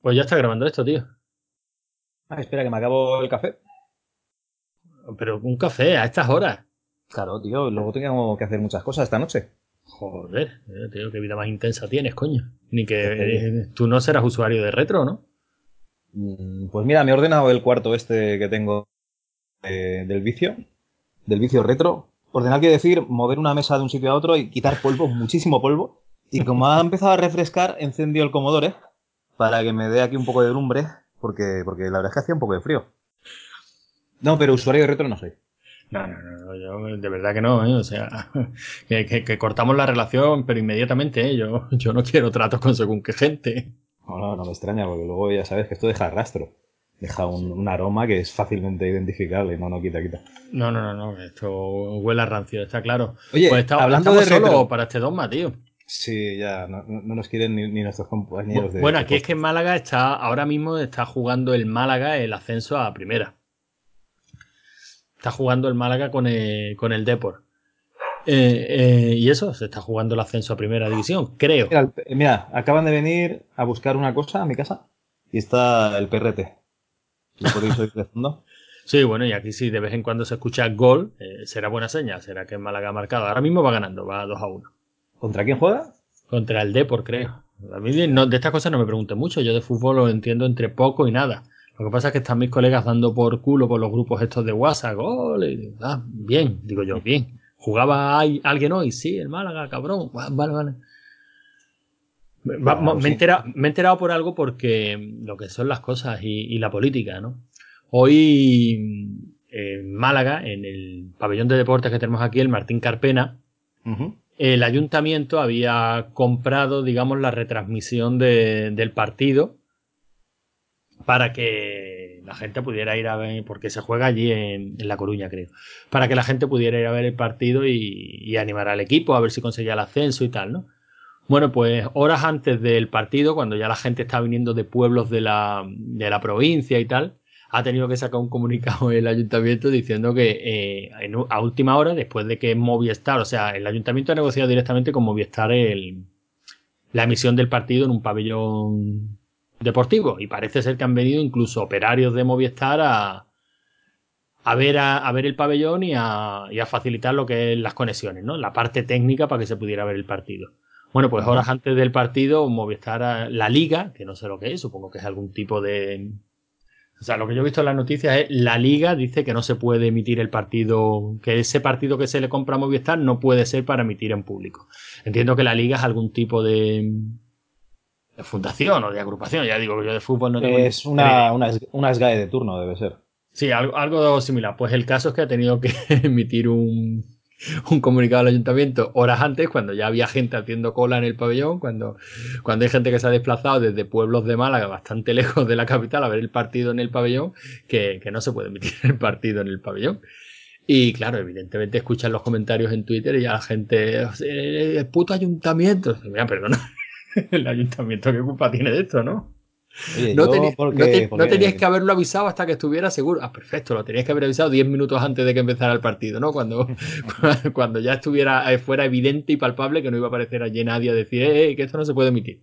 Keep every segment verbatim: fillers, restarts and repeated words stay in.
Pues ya está grabando esto, tío. Ah, espera, que me acabo el café. Pero un café a estas horas. Claro, tío, luego tengo que hacer muchas cosas esta noche. Joder, eh, tío, qué vida más intensa tienes, coño. Ni que Es que, eh, tú no serás usuario de retro, ¿no? mm, pues mira, me he ordenado el cuarto este que tengo eh, del vicio, del vicio retro. Ordenar quiere decir mover una mesa de un sitio a otro y quitar polvo, muchísimo polvo. Y como ha empezado a refrescar, he encendido el Commodore para que me dé aquí un poco de lumbre, porque, porque la verdad es que hacía un poco de frío. No, pero usuario de retro no soy. No, no, no, no, yo de verdad que no, ¿eh? O sea, que, que- que cortamos la relación, pero inmediatamente, ¿eh? Yo, yo no quiero tratos con según qué gente. No, no, no me extraña, porque luego ya sabes que esto deja rastro. Deja un, un aroma que es fácilmente identificable. No, no, quita, quita. No, no, no, no, esto huele a rancio, está claro. Pues Oye, está- hablando estamos de solos retro. para este dogma, tío. Sí, ya, no, no- no nos quieren ni, ni nuestros Bu- compañeros de, Bueno, de aquí es que en podcast. Málaga está, ahora mismo está jugando el Málaga el ascenso a primera. Está jugando el Málaga con el, con el Depor. Eh, eh, y eso, se está jugando el ascenso a primera división, creo. Mira, el- mira, acaban de venir a buscar una cosa a mi casa y está el P R T. ¿Lo podéis oír de fondo? Sí, bueno, y aquí si de vez en cuando se escucha gol, eh, será buena señal, será que el Málaga ha marcado. Ahora mismo va ganando, va dos a uno. ¿Contra quién juega? Contra el Depor, creo. A mí de, no, de estas cosas no me pregunten mucho, yo de fútbol lo entiendo entre poco y nada. Lo que pasa es que están mis colegas dando por culo por los grupos estos de WhatsApp, gol, y, ah, bien, digo yo, bien. ¿Jugaba ahí alguien hoy? Sí, el Málaga, cabrón. Ah, vale, vale. Bueno, Me pues he sí. enterado, me he enterado por algo porque lo que son las cosas y, y la política, ¿no? Hoy en Málaga, en el pabellón de deportes que tenemos aquí, el Martín Carpena, Ujú. el ayuntamiento había comprado, digamos, la retransmisión de- del partido para que la gente pudiera ir a ver, porque se juega allí en, en La Coruña, creo, para que la gente pudiera ir a ver el partido y, y animar al equipo, a ver si conseguía el ascenso y tal, ¿no? Bueno, pues horas antes del partido, cuando ya la gente está viniendo de pueblos de la, de la provincia y tal, ha tenido que sacar un comunicado el ayuntamiento diciendo que eh, en, a última hora, después de que Movistar, o sea, el ayuntamiento ha negociado directamente con Movistar el, la emisión del partido en un pabellón deportivo y parece ser que han venido incluso operarios de Movistar a, a ver, a, a ver el pabellón y a, y a facilitar lo que es las conexiones, ¿no? La parte técnica para que se pudiera ver el partido. Bueno, pues Ajá. horas antes del partido, Movistar, la Liga, que no sé lo que es, supongo que es algún tipo de... O sea, lo que yo he visto en las noticias es la Liga dice que no se puede emitir el partido, que ese partido que se le compra a Movistar no puede ser para emitir en público. Entiendo que la Liga es algún tipo de, de fundación o de agrupación, ya digo que yo de fútbol no tengo ni Es puñetera idea. una, una, S- una S G A E de turno, debe ser. Sí, algo, algo similar. Pues el caso es que ha tenido que emitir un, un comunicado al ayuntamiento horas antes, cuando ya había gente haciendo cola en el pabellón, cuando, cuando hay gente que se ha desplazado desde pueblos de Málaga bastante lejos de la capital a ver el partido en el pabellón, que, que no se puede emitir el partido en el pabellón. Y claro, evidentemente escuchan los comentarios en Twitter y ya la gente, "Eh, el puto ayuntamiento". Mira, perdona, el ayuntamiento qué culpa tiene de esto, ¿no? Oye, No, yo teni- no, porque, te- no teníais que porque haberlo avisado hasta que estuviera seguro. Ah, perfecto, lo teníais que haber avisado diez minutos antes de que empezara el partido, ¿no? Cuando, cuando ya estuviera, eh, fuera evidente y palpable que no iba a aparecer allí nadie a decir, eh, eh, que esto no se puede emitir.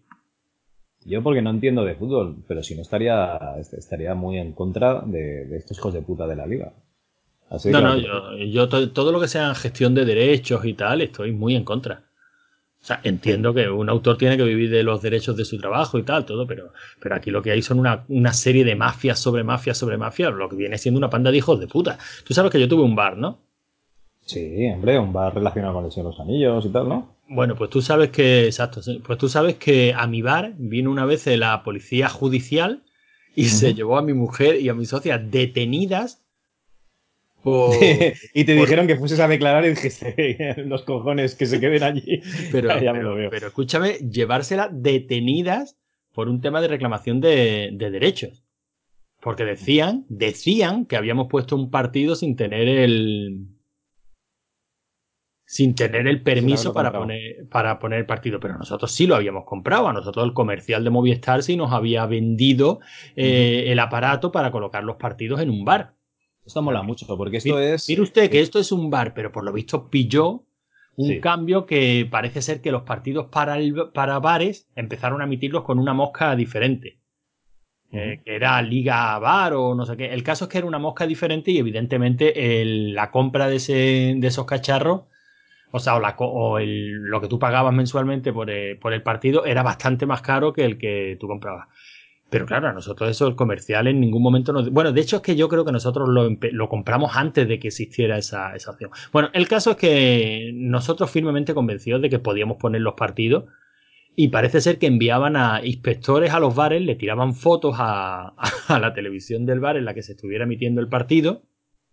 yo porque no entiendo de fútbol, pero si no estaría, estaría muy en contra de, de estos hijos de puta de la liga. Así de No, claro no, te lo digo. yo, yo to- todo lo que sea gestión de derechos y tal, estoy muy en contra. O sea, Sí. entiendo que un autor tiene que vivir de los derechos de su trabajo y tal, todo, pero, pero aquí lo que hay son una, una serie de mafias sobre mafias sobre mafias, lo que viene siendo una panda de hijos de puta. Tú sabes que yo tuve un bar, ¿no? Sí, hombre, un bar relacionado con el Señor de los Anillos y tal, ¿no? Bueno, pues tú sabes que, exacto, sí, pues tú sabes que a mi bar vino una vez la policía judicial y se Ujú. llevó a mi mujer y a mi socia detenidas por, Y te por, dijeron que fueses a declarar y dijiste, los cojones, que se queden allí. pero, Ya me lo pero, veo. pero escúchame, llevársela detenidas por un tema de reclamación de, de derechos. Porque decían, decían que habíamos puesto un partido sin tener el, sin tener el Sin permiso haberlo para comprado. poner, para poner el partido, pero nosotros sí lo habíamos comprado. A nosotros el comercial de Movistar sí nos había vendido Ujú. eh, el aparato para colocar los partidos en un bar. Esto O sea, mola mire, mucho, porque esto es... mire usted que eh, esto es un bar, pero por lo visto pilló un sí. cambio que parece ser que los partidos para, el, para bares empezaron a emitirlos con una mosca diferente. eh, que era Liga Bar o no sé qué. El caso es que era una mosca diferente y evidentemente el, la compra de, ese, de esos cacharros, o sea, o, la, o el, lo que tú pagabas mensualmente por el, por el partido era bastante más caro que el que tú comprabas. Pero claro, a nosotros eso, el comercial en ningún momento nos... Bueno, de hecho es que yo creo que nosotros lo, lo compramos antes de que existiera esa, esa opción. Bueno, el caso es que nosotros firmemente convencidos de que podíamos poner los partidos y parece ser que enviaban a inspectores a los bares, le tiraban fotos a, a la televisión del bar en la que se estuviera emitiendo el partido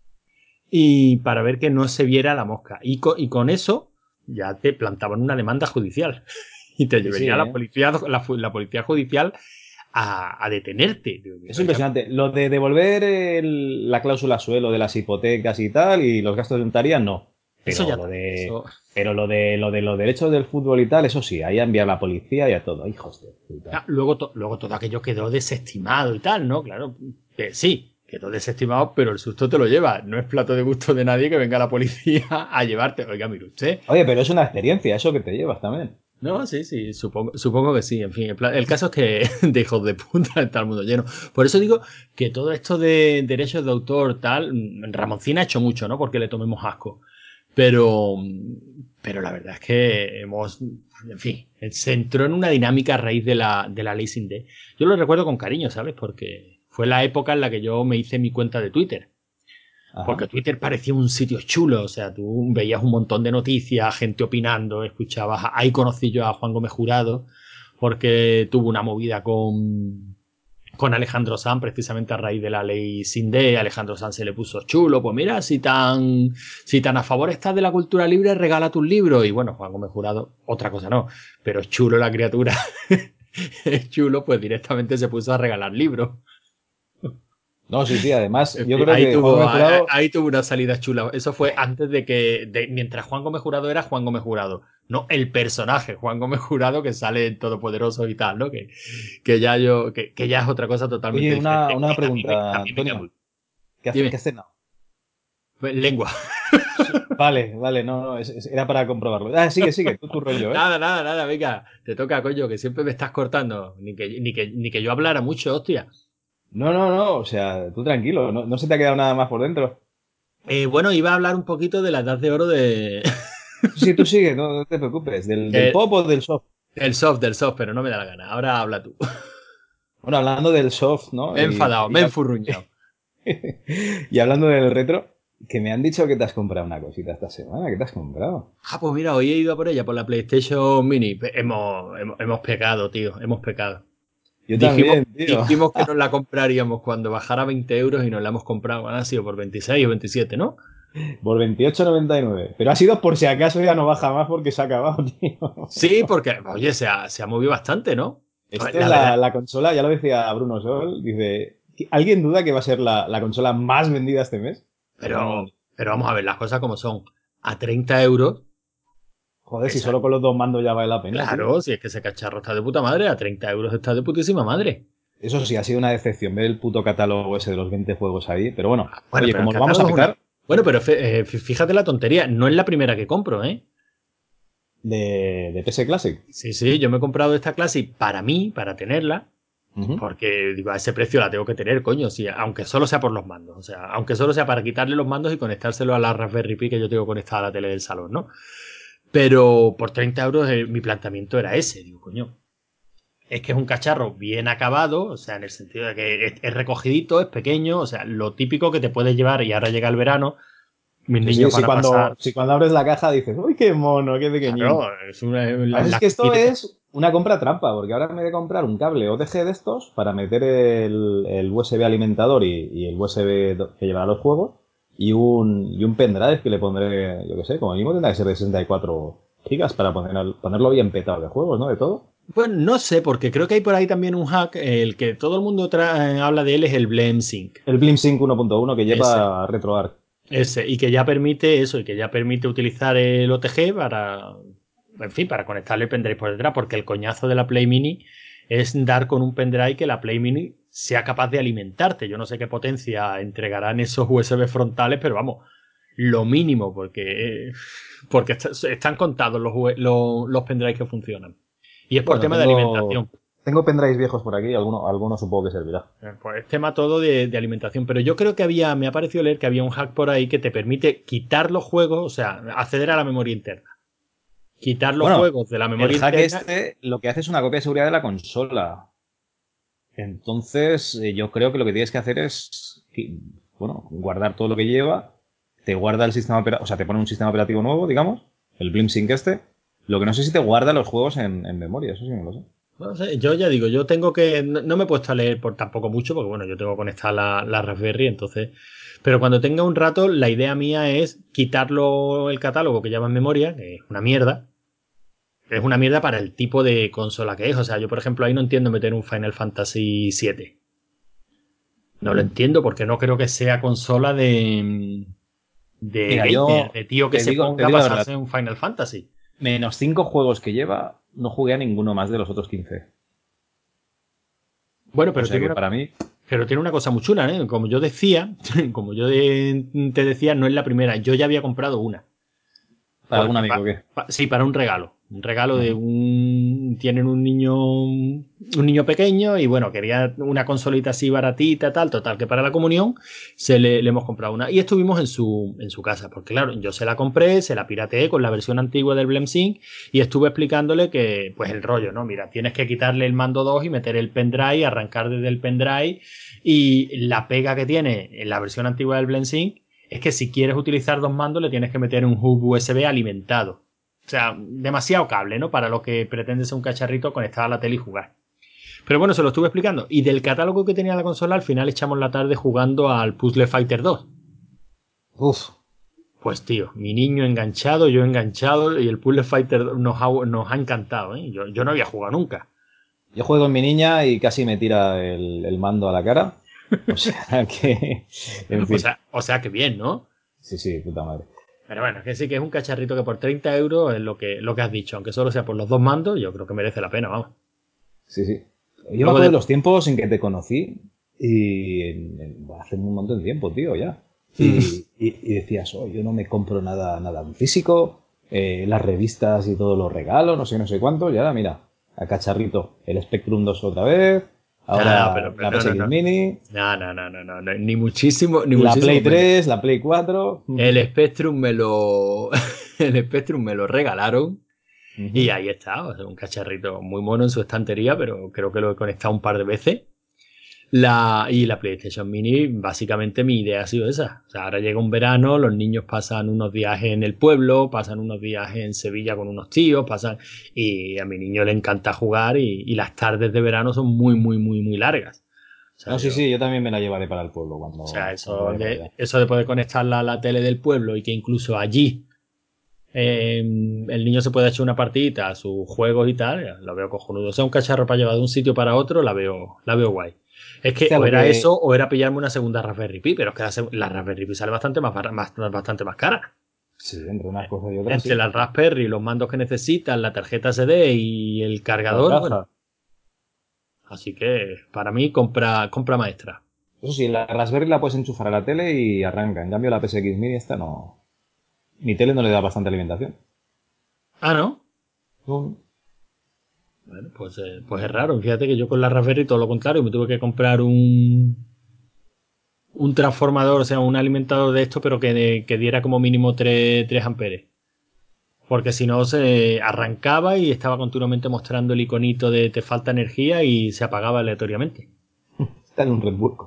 y para ver que no se viera la mosca. Y con, y con eso ya te plantaban una demanda judicial y te Sí, sí, llevaría la ¿eh? policía, la, la policía judicial a, a detenerte. Es impresionante. Lo de devolver el- la cláusula suelo de las hipotecas y tal, y los gastos de notaría, no. Eso Pero ya lo está. de. Eso... Pero lo de lo de los derechos del fútbol y tal, eso sí, ahí a enviar a la policía y a todo. Hijos de puta. Ah, luego, to, luego todo aquello quedó desestimado y tal, ¿no? Claro, que sí, quedó desestimado, pero el susto te lo lleva. No es plato de gusto de nadie que venga la policía a llevarte. Oiga, mire usted. Oye, pero es una experiencia, eso que te llevas también. No, sí, sí, supongo, supongo que sí. En fin, el, plan, el caso es que de hijos de puta está el mundo lleno. Por eso digo que todo esto de derechos de autor, tal, Ramoncín ha hecho mucho, ¿no? Porque le tomemos asco. Pero, pero la verdad es que hemos, en fin, se entró en una dinámica a raíz de la, de la ley Sindé. Yo lo recuerdo con cariño, ¿sabes? Porque fue la época en la que yo me hice mi cuenta de Twitter. Ajá. Porque Twitter parecía un sitio chulo, o sea, tú veías un montón de noticias, gente opinando, escuchabas. Ahí conocí yo a Juan Gómez Jurado, porque tuvo una movida con, con Alejandro Sanz, precisamente a raíz de la ley Sindé. Alejandro Sanz se le puso chulo, pues mira, si tan, si tan a favor estás de la cultura libre, regala tus libros. Y bueno, Juan Gómez Jurado, otra cosa no, pero es chulo la criatura, es chulo, pues directamente se puso a regalar libros. No, sí, sí, además, En yo fin, creo ahí que Juan tuvo, Gómez ahí, Jurado. ahí tuvo una salida chula. Eso fue antes de que, de, mientras Juan Gómez Jurado era Juan Gómez Jurado, no el personaje Juan Gómez Jurado que sale en Todopoderoso y tal, ¿no? Que, que ya yo, que, que ya es otra cosa totalmente Oye, una, diferente. una Que a mí me, pregunta, a mí me cae Antonio. muy. ¿Qué hace, qué Dime, has cenado? lengua. Sí, vale, vale, no, no, es- es- era para comprobarlo. Ah, sigue, sigue, tú tu rollo, ¿eh? Nada, nada, nada, venga, te toca, coño, que siempre me estás cortando. Ni que, ni que, ni que yo hablara mucho, hostia. No, no, no, o sea, tú tranquilo, no, no se te ha quedado nada más por dentro. Eh, bueno, iba a hablar un poquito de la edad de oro de. Sí, sí, tú sigue, no, no te preocupes. ¿Del, del el, pop o del soft? el soft, del soft, pero no me da la gana. Ahora habla tú. Bueno, hablando del soft, Me ¿no? he Y, enfadado, me y, he hab- enfurruñado. y hablando del retro, que me han dicho que te has comprado una cosita esta semana. ¿Qué te has comprado? Ah, pues mira, hoy he ido a por ella, por la PlayStation Mini. Pe- Hemos, hemos, hemos pecado, tío, hemos pecado. Yo Dijimos, también, tío. dijimos que nos la compraríamos cuando bajara veinte euros y nos la hemos comprado. Han sido por veintiséis o veintisiete, ¿no? Por veintiocho noventa y nueve. Pero ha sido por si acaso ya no baja más porque se ha acabado, tío. Sí, porque, oye, se ha, se ha movido bastante, ¿no? Esto es La la, verdad. la consola, ya lo decía Bruno Sol, dice, ¿alguien duda que va a ser la, la consola más vendida este mes? Pues no, no. Pero, pero vamos a ver las cosas como son. A treinta euros, Joder, si esa, solo con los dos mandos ya vale la pena, tío. claro, si es que ese cacharro está de puta madre, a treinta euros está de putísima madre. Eso sí, ha sido una decepción ver el puto catálogo ese de los veinte juegos ahí. Pero bueno, Bueno, oye, pero el como lo vamos a catálogo es una. petar Bueno, pero fe- eh, fíjate la tontería, no es la primera que compro, ¿eh? de, de P S Classic. Sí, sí, yo me he comprado esta clase para mí, para tenerla, Ujú. porque digo, a ese precio la tengo que tener, coño, sí, aunque solo sea por los mandos, o sea, aunque solo sea para quitarle los mandos y conectárselo a la Raspberry Pi que yo tengo conectada a la tele del salón, ¿no? Pero por treinta euros eh, mi planteamiento era ese, digo, coño, es que es un cacharro bien acabado, o sea, en el sentido de que es, es recogidito, es pequeño, o sea, lo típico que te puedes llevar y ahora llega el verano, mis Sí, sí, niños sí, van a cuando, pasar, sí, cuando abres la caja dices, uy, qué mono, qué pequeñín. claro, es una, la, Además es la que esto cajita- es una compra trampa, porque ahora me voy a comprar un cable O T G de estos para meter el, el U S B alimentador y, y el U S B do- que llevará los juegos y un, y un pendrive que le pondré, yo qué sé, como mínimo tendrá que ser de sesenta y cuatro gigas para poner, ponerlo bien petado de juegos, ¿no? De todo. Bueno, no sé, porque creo que hay por ahí también un hack, el que todo el mundo tra- eh, habla de él es el Blame Sync. El BlimpSync uno punto uno que Ese, lleva RetroArch. ese, y que ya permite eso, y que ya permite utilizar el O T G para, en fin, para conectarle el pendrive por detrás, porque el coñazo de la Play Mini es dar con un pendrive que la Play Mini sea capaz de alimentarte. Yo no sé qué potencia entregarán esos U S B frontales, pero vamos, lo mínimo, porque, porque est- están contados los, U- los, los pendrives que funcionan. Y es por Bueno, tema de tengo, alimentación. tengo pendrives viejos por aquí, alguno, alguno supongo que servirá. Pues es tema todo de, de alimentación, pero yo creo que había, me ha parecido leer que había un hack por ahí que te permite quitar los juegos, o sea, acceder a la memoria interna. Quitar los Bueno, juegos de la el memoria hack interna. este lo que hace es una copia de seguridad de la consola. Entonces, eh, yo creo que lo que tienes que hacer es, que, bueno, guardar todo lo que lleva, te guarda el sistema operativo, o sea, te pone un sistema operativo nuevo, digamos, el BlinkSync este. Lo que no sé si te guarda los juegos en, en memoria, eso sí no lo sé. No sé, yo ya digo, yo tengo que. No, no me he puesto a leer por tampoco mucho, porque bueno, yo tengo conectada la, la Raspberry, entonces. Pero cuando tenga un rato, la idea mía es quitarlo el catálogo que lleva en memoria, que es una mierda. Es una mierda para el tipo de consola que es. O sea, yo, por ejemplo, ahí no entiendo meter un Final Fantasy siete. No lo entiendo porque no creo que sea consola de. De Mira, gamer, yo de tío que te se digo, te ponga a digo la verdad, pasarse en un Final Fantasy. menos cinco juegos que lleva, no jugué a ninguno más de los otros quince. Bueno, O pero sea tiene que una, para mí, pero tiene una cosa muy chula, ¿eh? Como yo decía, como yo de- te decía, no es la primera. Yo ya había comprado una. para algún Porque amigo pa- que. pa- sí, para un regalo. Un regalo de Ujú. un. Tienen un niño. Un niño pequeño y bueno, quería una consolita así baratita, tal. Total, que para la comunión se le, le hemos comprado una. Y estuvimos en su, en su casa. Porque claro, yo se la compré, se la pirateé con la versión antigua del BlemSync y estuve explicándole que, pues el rollo, ¿no? Mira, tienes que quitarle el mando dos y meter el pendrive, arrancar desde el pendrive. Y la pega que tiene en la versión antigua del BlemSync es que si quieres utilizar dos mandos le tienes que meter un hub U S B alimentado. O sea, demasiado cable, ¿no? Para lo que pretende ser un cacharrito conectado a la tele y jugar. Pero bueno, se lo estuve explicando. Y del catálogo que tenía la consola, al final echamos la tarde jugando al Puzzle Fighter dos. Uf, Pues tío, mi niño enganchado, yo enganchado, y el Puzzle Fighter nos ha, nos ha encantado, ¿eh? Yo, yo no había jugado nunca. yo juego con mi niña y casi me tira el, el mando a la cara. O sea que, en O fin, sea, o sea que bien, ¿no? sí, sí, puta madre. Pero bueno, que sí que es un cacharrito que por treinta euros es lo que, lo que has dicho. Aunque solo sea por los dos mandos, yo creo que merece la pena, vamos. Sí, sí. Yo me Luego acuerdo de de... los tiempos en que te conocí y en- en- hace un montón de tiempo, tío, ya. Y, y- y decías, oh, yo no me compro nada, nada en físico, eh, las revistas y todos los regalos, no sé, no sé cuánto, y ahora mira, a cacharrito, el Spectrum dos otra vez, No, no, ahora pero, pero la no, no, P S X no. Mini, No, no, no, no, no, no, ni muchísimo, ni la muchísimo Play menos. tres, la Play cuatro. El Spectrum me lo. El Spectrum me lo regalaron. Y Ujú. ahí está. O sea, un cacharrito muy mono en su estantería, pero creo que lo he conectado un par de veces. La, y la PlayStation Mini, básicamente mi idea ha sido esa. O sea, ahora llega un verano, los niños pasan unos días en el pueblo, pasan unos días en Sevilla con unos tíos, pasan. Y a mi niño le encanta jugar y, y las tardes de verano son muy, muy, muy, muy largas. O sea, No, sí, yo, sí, yo también me la llevaré para el pueblo O sea, cuando, cuando eso vaya para de, allá. eso de poder conectarla a la tele del pueblo y que incluso allí eh, el niño se pueda echar una partidita a sus juegos y tal, lo veo cojonudo. O sea, un cacharro para llevar de un sitio para otro, la veo, la veo guay. Es que Hostia, o lo era que... eso o era pillarme una segunda Raspberry Pi, pero es que la, seg- la Raspberry Pi sale bastante más, bar- más- bastante más cara. Sí, entre unas cosas y otras, Entre sí. la Raspberry, los mandos que necesitas, la tarjeta S D y el La cargador, bueno. caja. Así que para mí, compra, compra maestra. Eso sí, la Raspberry la puedes enchufar a la tele y arranca. En cambio, la P S X Mini esta no. Mi tele no le da bastante alimentación. Ah, ¿no? No. Bueno, pues, eh, pues es raro. Fíjate que yo con la Raspberry todo lo contrario. Me tuve que comprar un, un transformador, o sea, un alimentador de esto, pero que, que diera como mínimo tres amperes. Porque si no se arrancaba y estaba continuamente mostrando el iconito de te falta energía y se apagaba aleatoriamente. Está en un Red Bull.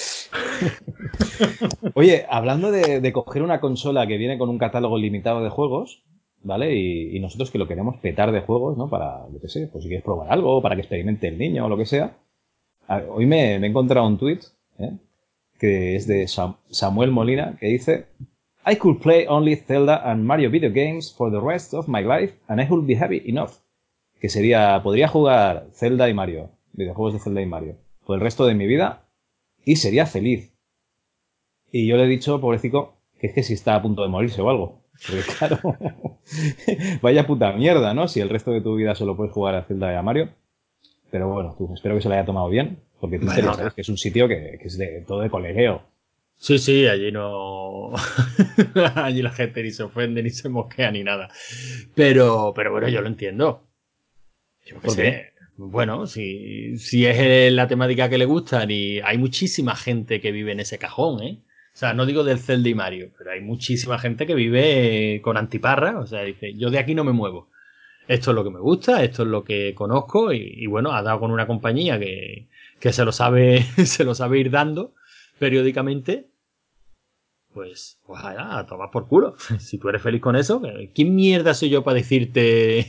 Oye, hablando de, de coger una consola que viene con un catálogo limitado de juegos, ¿vale? Y, y nosotros que lo queremos petar de juegos, ¿no? Para, yo qué sé, pues si quieres probar algo, para que experimente el niño o lo que sea. A ver, hoy me, me he encontrado un tweet, ¿eh? Que es de Sam- Samuel Molina, que dice: I could play only Zelda and Mario video games for the rest of my life and I would be happy enough. Que sería, podría jugar Zelda y Mario, videojuegos de Zelda y Mario, por el resto de mi vida y sería feliz. Y yo le he dicho, pobrecito, que es que si está a punto de morirse o algo. Porque claro, vaya puta mierda, ¿no? Si el resto de tu vida solo puedes jugar a Zelda y a Mario. Pero bueno, tú, espero que se lo haya tomado bien, porque Twitter ya Bueno, sabes que es un sitio que, que es de todo de colegueo. sí, sí, allí no. Allí la gente ni se ofende, ni se mosquea, ni nada. Pero, pero bueno, yo lo entiendo. Yo qué ¿Por qué? sé. Bueno, si, si es la temática que le gustan y hay muchísima gente que vive en ese cajón, ¿eh? O sea, no digo del Zelda y Mario, pero hay muchísima gente que vive con antiparra. O sea, dice, yo de aquí no me muevo. Esto es lo que me gusta, esto es lo que conozco y, y bueno, ha dado con una compañía que, que se lo sabe, se lo sabe ir dando periódicamente. Pues, pues allá, a tomar por culo. Si tú eres feliz con eso, ¿quién mierda soy yo para decirte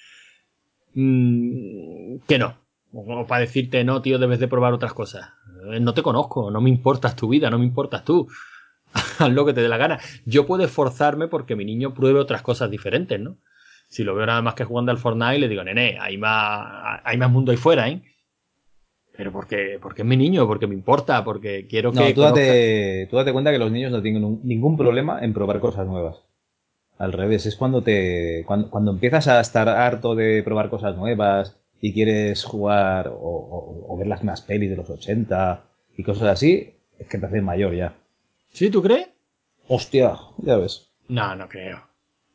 mmm, que no? O para decirte, no, tío, debes de probar otras cosas. No te conozco, no me importas tu vida, no me importas tú. Haz lo que te dé la gana. Yo puedo esforzarme porque mi niño pruebe otras cosas diferentes, ¿no? Si lo veo nada más que jugando al Fortnite, le digo, nene, hay más, hay más mundo ahí fuera, ¿eh? Pero porque, porque es mi niño, porque me importa, porque quiero No, que tú conozca. date, tú date cuenta que los niños no tienen un- ningún problema en probar cosas nuevas. Al revés, es cuando te cuando, cuando empiezas a estar harto de probar cosas nuevas y quieres jugar o, o- o ver las más pelis de los ochenta y cosas así, es que te haces mayor ya. ¿Sí, tú crees? Hostia, ya ves. No, no creo.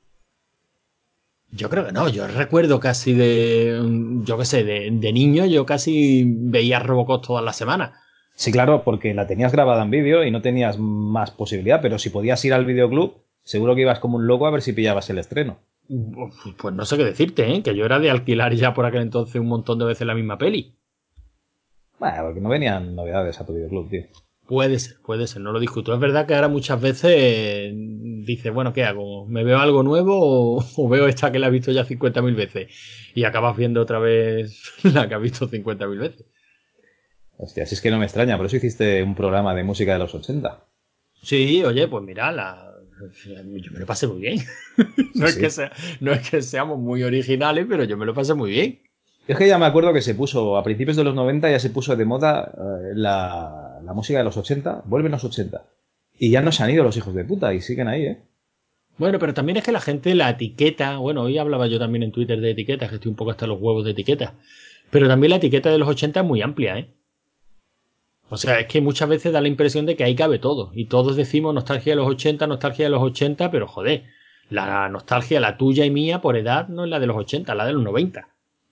Yo creo que no, yo recuerdo casi de, yo qué sé, de, de niño, yo casi veía Robocop todas las semanas. Sí, claro, porque la tenías grabada en vídeo y no tenías más posibilidad, pero si podías ir al videoclub, seguro que ibas como un loco a ver si pillabas el estreno. Pues no sé qué decirte, ¿eh? Que yo era de alquilar ya por aquel entonces un montón de veces la misma peli. Bueno, porque no venían novedades a tu videoclub, tío. Puede ser, puede ser, no lo discuto. Es verdad que ahora muchas veces eh, dices, bueno, ¿qué hago? ¿Me veo algo nuevo o, o veo esta que la he visto ya cincuenta mil veces? Y acabas viendo otra vez la que has visto cincuenta mil veces. Hostia, si es que no me extraña, por eso hiciste un programa de música de los ochenta. Sí, oye, pues mira, la... yo me lo pasé muy bien. Sí, No es que sí. sea, no es que seamos muy originales, pero yo me lo pasé muy bien. Es que ya me acuerdo que se puso, a principios de los noventa ya se puso de moda eh, la, la música de los ochenta, vuelven los ochenta. Y ya no se han ido los hijos de puta y siguen ahí, ¿eh? Bueno, pero también es que la gente la etiqueta, bueno, hoy hablaba yo también en Twitter de etiquetas, que estoy un poco hasta los huevos de etiquetas, pero también la etiqueta de los ochenta es muy amplia, ¿eh? O sea, es que muchas veces da la impresión de que ahí cabe todo, y todos decimos nostalgia de los ochenta, nostalgia de los ochenta, pero joder, la nostalgia, la tuya y mía por edad, no es la de los ochenta, la de los noventa.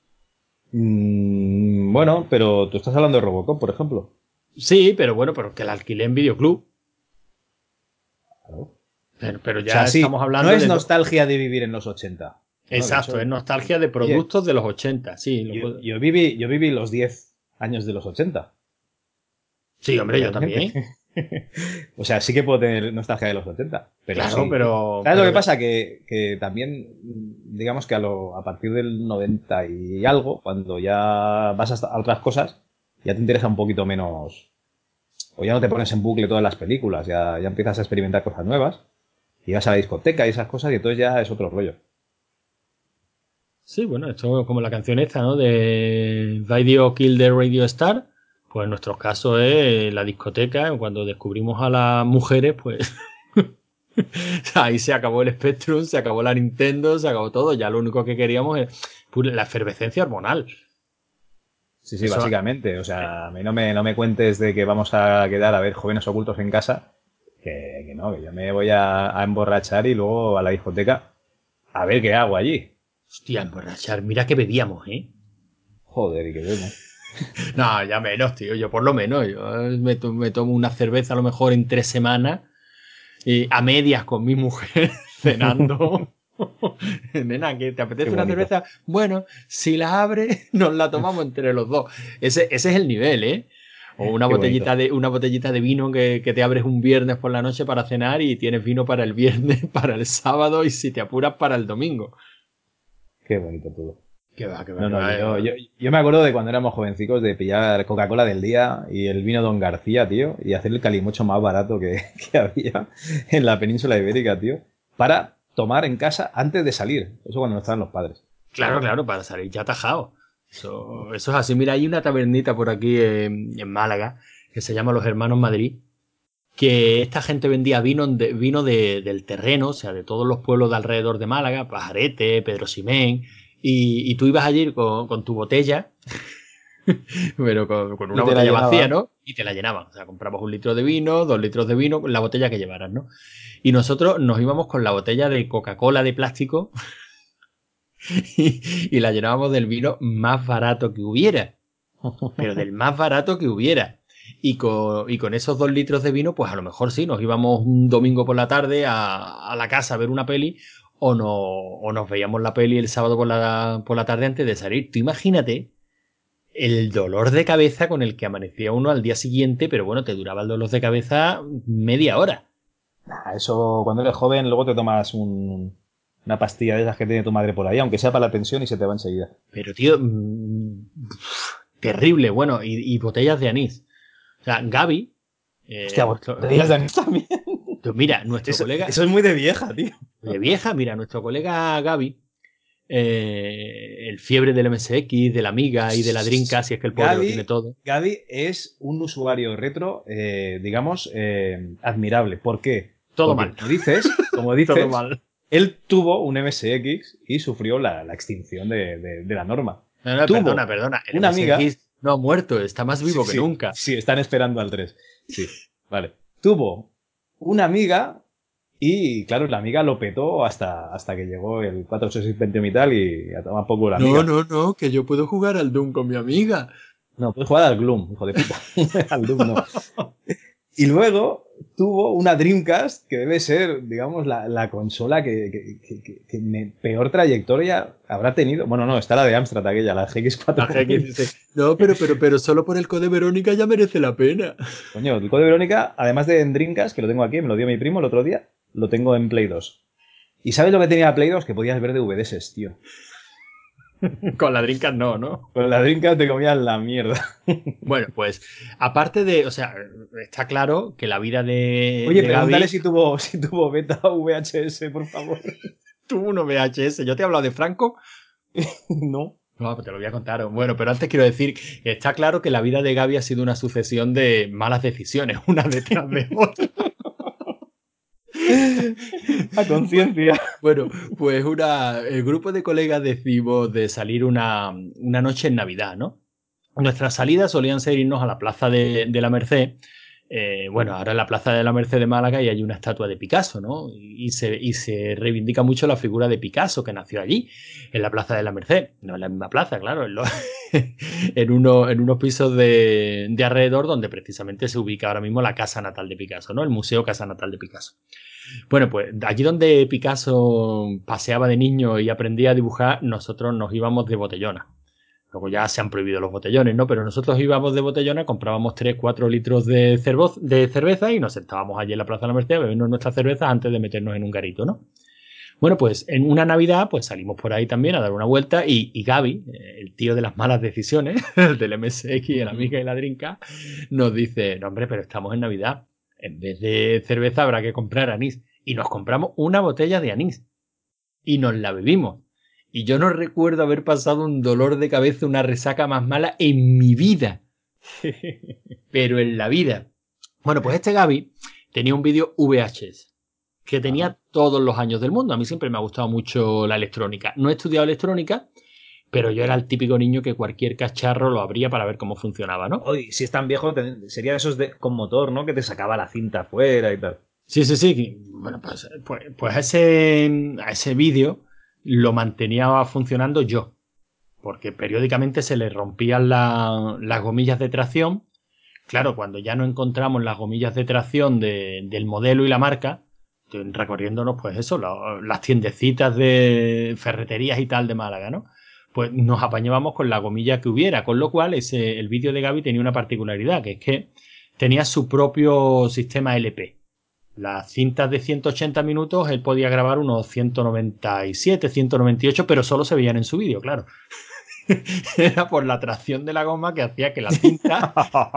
Mm, bueno, pero tú estás hablando de Robocop, por ejemplo. Sí, pero bueno, pero que la alquilé en videoclub. Claro. Pero, pero O sea, ya sí, estamos no hablando es de... do- nostalgia de vivir en los ochenta. Bueno, de Exacto, hecho, es nostalgia de oye, productos de los ochenta, sí. Lo yo, puedo... yo viví, yo viví los diez años de los ochenta, Sí, hombre, yo realmente. también. O sea, sí que puedo tener nostalgia de los ochenta, pero Claro, sí. pero, ¿Sabes lo pero que pasa? Que, que también, digamos que a, lo, a partir del noventa y algo, cuando ya vas hasta a otras cosas, ya te interesa un poquito menos, o ya no te pones en bucle todas las películas, ya, ya empiezas a experimentar cosas nuevas, y vas a la discoteca y esas cosas, y entonces ya es otro rollo. sí, bueno, esto es como la canción esta, ¿no? De Radio Kill the Radio Star. Pues en nuestro caso es la discoteca. Cuando descubrimos a las mujeres, pues ahí se acabó el Spectrum, se acabó la Nintendo, se acabó todo. Ya lo único que queríamos es pura- la efervescencia hormonal. Sí, sí, Eso, básicamente. O eh, sea, a mí no me, no me cuentes de que vamos a quedar a ver jóvenes ocultos en casa, que, que no, que yo me voy a, a emborrachar y luego a la discoteca a ver qué hago allí. hostia, emborrachar. Mira que bebíamos, ¿eh? Joder, y que vemos. No, ya menos, tío. Yo por lo menos. Yo me, to- me tomo una cerveza a lo mejor en tres semanas. Y a medias con mi mujer cenando. Nena, ¿que te Qué apetece una bonito. cerveza? Bueno, si la abre, nos la tomamos entre los dos. Ese, ese es el nivel, ¿eh? O una Qué bonito. botellita de, una botellita de vino que, que te abres un viernes por la noche para cenar y tienes vino para el viernes, para el sábado y si te apuras para el domingo. Qué bonito todo. Que va, que va, No, que no, va. yo, eh. yo, yo me acuerdo de cuando éramos jovencicos de pillar Coca-Cola del día y el vino Don García, tío, y hacer el calimocho más barato que, que había en la península ibérica, tío, para tomar en casa antes de salir. Eso cuando no estaban los padres. Claro, claro, para salir ya atajado. Eso, eso es así. Mira, hay una tabernita por aquí en, en Málaga que se llama Los Hermanos Madrid, que esta gente vendía vino, de, vino de, del terreno, o sea, de todos los pueblos de alrededor de Málaga, Pajarete, Pedro Simén, y, y tú ibas allí con, con tu botella, pero con, con, una Y te la botella vacía, llenaban. ¿no? Y te la llenaban. O sea, comprabas un litro de vino, dos litros de vino, la botella que llevaras, ¿no? Y nosotros nos íbamos con la botella de Coca-Cola de plástico y, y la llenábamos del vino más barato que hubiera. Pero del más barato que hubiera. Y con, y con esos dos litros de vino, pues a lo mejor sí, nos íbamos un domingo por la tarde a, a la casa a ver una peli o, no, o nos veíamos la peli el sábado por la, por la tarde antes de salir. Tú imagínate el dolor de cabeza con el que amanecía uno al día siguiente, pero bueno, te duraba el dolor de cabeza media hora. Nah, eso cuando eres joven, luego te tomas un, una pastilla de esas que tiene tu madre por ahí, aunque sea para la tensión y se te va enseguida. Pero tío, mmm, terrible. Bueno, y, y botellas de anís. O sea, Gaby... Eh, Hostia, nuestro, botellas de anís también. mira, nuestro Eso, colega... eso es muy de vieja, tío. De vieja, mira, nuestro colega Gaby... Eh, el fiebre del M S X, de la Amiga y de la Dreamcast, si es que el pobre lo tiene Gaby, todo. Gaby es un usuario retro, eh, digamos, eh, admirable. ¿Por qué? Todo Porque, mal. como dices, como dices Todo mal. él tuvo un M S X y sufrió la, la extinción de, de, de la norma. No, no, Tuvo perdona, perdona. El una amiga... M S X no ha muerto, está más Sí, vivo que sí, nunca. sí, están esperando al tres. Sí, vale. Tuvo una amiga y, claro, la amiga lo petó hasta, hasta que llegó el cuatro ocho seis Pentium y tal y a tomar poco la No, amiga. no, no, que yo puedo jugar al Doom con mi amiga. No, puedes jugar al Gloom, hijo de puta. Al Doom no. Y luego tuvo una Dreamcast que debe ser, digamos, la, la consola que, que, que, que me, peor trayectoria habrá tenido. Bueno, no, está la de Amstrad aquella, la G X La cuatro mil. G X dieciséis. No, pero, pero, pero solo por el Code Verónica ya merece la pena. Coño, el Code Verónica, además de en Dreamcast, que lo tengo aquí, me lo dio mi primo el otro día, lo tengo en Play dos. ¿Y sabes lo que tenía Play dos? Que podías ver D V Ds, tío. Con la Dreamcast no, ¿no? Con la Dreamcast te comías la mierda. Bueno, pues aparte de, o sea, está claro que la vida de, Oye, de pregúntale Gaby si tuvo, si tuvo beta V H S, por favor. tuvo uno V H S. Yo te he hablado de Franco. No. No, pues te lo voy a contar. Bueno, pero antes quiero decir que está claro que la vida de Gaby ha sido una sucesión de malas decisiones, una detrás de otra. A conciencia. Bueno, pues una, el grupo de colegas decidimos de salir una, una noche en Navidad, ¿no? Nuestras salidas solían ser irnos a la Plaza de, de la Merced. Eh, bueno, ahora en la Plaza de la Merced de Málaga y hay una estatua de Picasso, ¿no? Y se, y se reivindica mucho la figura de Picasso que nació allí, en la Plaza de la Merced. No en la misma plaza, claro, en, lo, en, uno, en unos pisos de, de alrededor donde precisamente se ubica ahora mismo la casa natal de Picasso, ¿no? El Museo Casa Natal de Picasso. Bueno, pues allí donde Picasso paseaba de niño y aprendía a dibujar, nosotros nos íbamos de botellona. Luego ya se han prohibido los botellones, ¿no? Pero nosotros íbamos de botellona, comprábamos tres cuatro litros de, cervo- de cerveza y nos sentábamos allí en la Plaza de la Merced a bebernos nuestras cervezas antes de meternos en un garito, ¿no? Bueno, pues en una Navidad pues salimos por ahí también a dar una vuelta y, y Gaby, el tío de las malas decisiones, el del M S X, el amiga y la drinka, nos dice, no hombre, pero estamos en Navidad. En vez de cerveza habrá que comprar anís. Y nos compramos una botella de anís. Y nos la bebimos. Y yo no recuerdo haber pasado un dolor de cabeza, una resaca más mala en mi vida. Pero en la vida. Bueno, pues este Gaby tenía un vídeo V H S que tenía Ajá. todos los años del mundo. A mí siempre me ha gustado mucho la electrónica. No he estudiado electrónica, pero yo era el típico niño que cualquier cacharro lo abría para ver cómo funcionaba, ¿no? Hoy, si es tan viejo, te- sería de esos de, con motor, ¿no? Que te sacaba la cinta afuera y tal. Sí, sí, sí. Bueno, pues, pues, pues ese, a ese vídeo lo mantenía funcionando yo. Porque periódicamente se le rompían la, las gomillas de tracción. Claro, cuando ya no encontramos las gomillas de tracción de, del modelo y la marca, recorriéndonos, pues eso, la, las tiendecitas de ferreterías y tal de Málaga, ¿no? Pues nos apañábamos con la gomilla que hubiera, con lo cual ese, el vídeo de Gaby tenía una particularidad, que es que tenía su propio sistema L P. Las cintas de ciento ochenta minutos, él podía grabar unos ciento noventa y siete, ciento noventa y ocho, pero solo se veían en su vídeo, claro. Era por la tracción de la goma que hacía que la cinta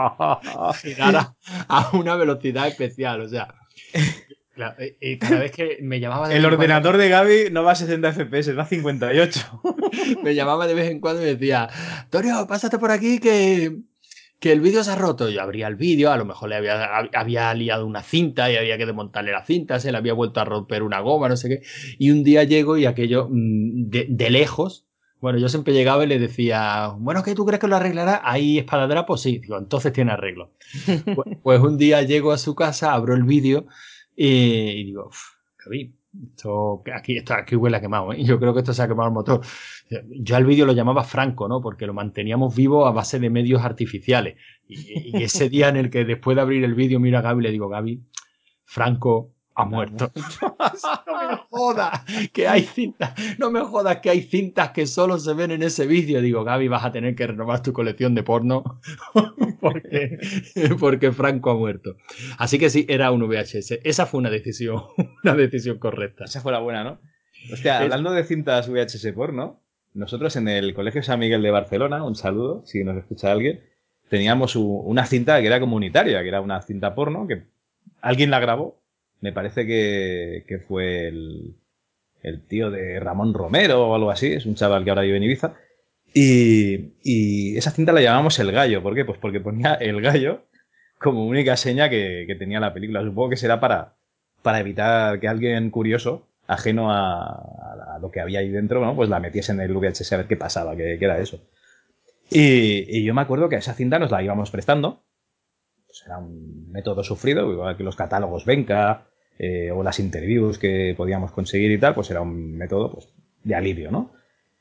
girara a una velocidad especial. O sea, claro, y cada vez que me llamaba de El vez en cuando, ordenador de Gaby no va a sesenta F P S, va a cincuenta y ocho. me llamaba de vez en cuando y me decía, Torio, pásate por aquí que, que el vídeo se ha roto. Yo abría el vídeo, a lo mejor le había, había liado una cinta y había que desmontarle la cinta, se le había vuelto a romper una goma, no sé qué. Y un día llego y aquello de, de lejos. Bueno, yo siempre llegaba y le decía, bueno, ¿qué tú crees que lo arreglará? ¿Hay espadadrapo? Sí, digo, entonces tiene arreglo. Pues, pues un día llego a su casa, abro el vídeo y, y digo, Gaby, Esto aquí, esto aquí huele a quemado, ¿eh? Yo creo que esto se ha quemado el motor. Yo al vídeo lo llamaba Franco, ¿no? Porque lo manteníamos vivo a base de medios artificiales. Y, y ese día en el que después de abrir el vídeo miro a Gaby y le digo, Gaby, Franco ha muerto. No me jodas que hay cintas, no me jodas que hay cintas que solo se ven en ese vídeo. Digo, Gaby, vas a tener que renovar tu colección de porno porque, porque Franco ha muerto. Así que sí, era un V H S. Esa fue una decisión, una decisión correcta. Esa fue la buena, ¿no? Hostia, Es, hablando de cintas V H S porno, nosotros en el Colegio San Miguel de Barcelona, un saludo, si nos escucha alguien, teníamos u- una cinta que era comunitaria, que era una cinta porno, que alguien la grabó. Me parece que, que fue el, el tío de Ramón Romero o algo así, es un chaval que ahora vive en Ibiza. Y, y esa cinta la llamamos El Gallo. ¿Por qué? Pues porque ponía El Gallo como única seña que, que tenía la película. Supongo que será para, para evitar que alguien curioso, ajeno a, a lo que había ahí dentro, ¿no? Pues la metiese en el V H S a ver qué pasaba, qué, qué era eso. Y, y yo me acuerdo que a esa cinta nos la íbamos prestando. Pues era un método sufrido, igual que los catálogos Venca eh, o las interviews que podíamos conseguir y tal, pues era un método pues, de alivio, ¿no?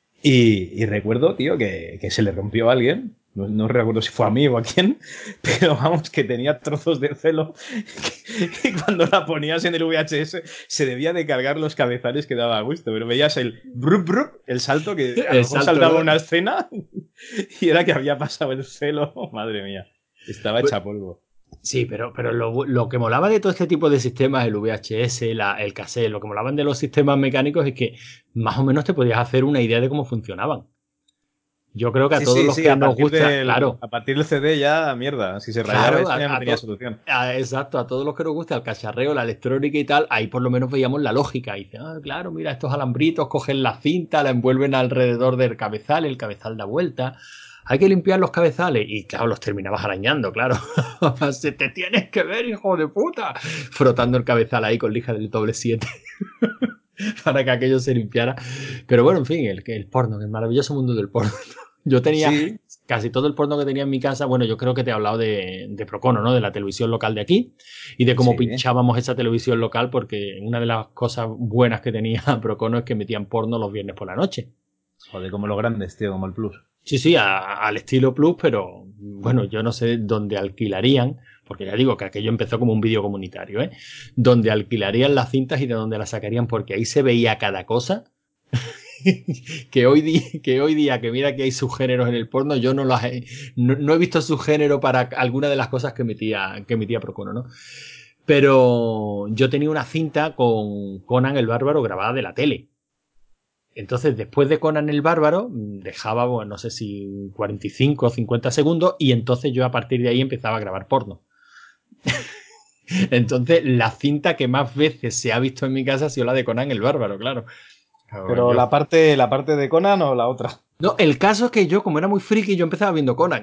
Y, y recuerdo, tío, que, que se le rompió a alguien. No, no recuerdo si fue a mí o a quién, pero vamos, que tenía trozos de celo. Que, y cuando la ponías en el V H S, se debía de cargar los cabezales que daba gusto. Pero veías el brup, brup, el salto, que a lo el mejor salto, saltaba ¿no? una escena y era que había pasado el celo. Madre mía, estaba Pues, hecha polvo. sí, pero, pero lo, lo que molaba de todo este tipo de sistemas, el V H S, la, el cassette, lo que molaban de los sistemas mecánicos es que más o menos te podías hacer una idea de cómo funcionaban. Yo creo que a Sí, todos sí, los sí, que a nos partir gusta, del, claro, a partir del C D ya, mierda. Si se rayaba claro, eso a, ya no a tenía to- solución. a- exacto, a todos los que nos gusta el cacharreo, la electrónica y tal, ahí por lo menos veíamos la lógica. Y dice, ah, claro, mira, estos alambritos cogen la cinta, la envuelven alrededor del cabezal, el cabezal da vuelta. Hay que limpiar los cabezales. Y claro, los terminabas arañando, claro. Se te tienes que ver, hijo de puta. Frotando el cabezal ahí con lija del doble siete para que aquello se limpiara. Pero bueno, en fin, el, el porno, el maravilloso mundo del porno. Yo tenía Sí, casi todo el porno que tenía en mi casa. Bueno, yo creo que te he hablado de, de Procono, ¿no? De la televisión local de aquí y de cómo sí. pinchábamos esa televisión local, porque una de las cosas buenas que tenía Procono es que metían porno los viernes por la noche. Joder, como los grandes, tío, como el Plus. Sí, sí, a- al estilo Plus, pero bueno, yo no sé dónde alquilarían, porque ya digo que aquello empezó como un vídeo comunitario, ¿eh? Donde alquilarían las cintas y de dónde las sacarían, porque ahí se veía cada cosa que hoy, día, que hoy día, que mira que hay subgéneros en el porno, yo no, las he, no, no he visto subgénero para alguna de las cosas que metía, que metía Procono, ¿no? Pero yo tenía una cinta con Conan el Bárbaro grabada de la tele. Entonces, después de Conan el Bárbaro, dejaba, bueno, no sé si cuarenta y cinco o cincuenta segundos, y entonces yo a partir de ahí empezaba a grabar porno. Entonces, la cinta que más veces se ha visto en mi casa ha sido la de Conan el Bárbaro, claro. Claro, Pero yo. la parte, la parte de Conan o la otra. No, el caso es que yo, como era muy friki, yo empezaba viendo Conan.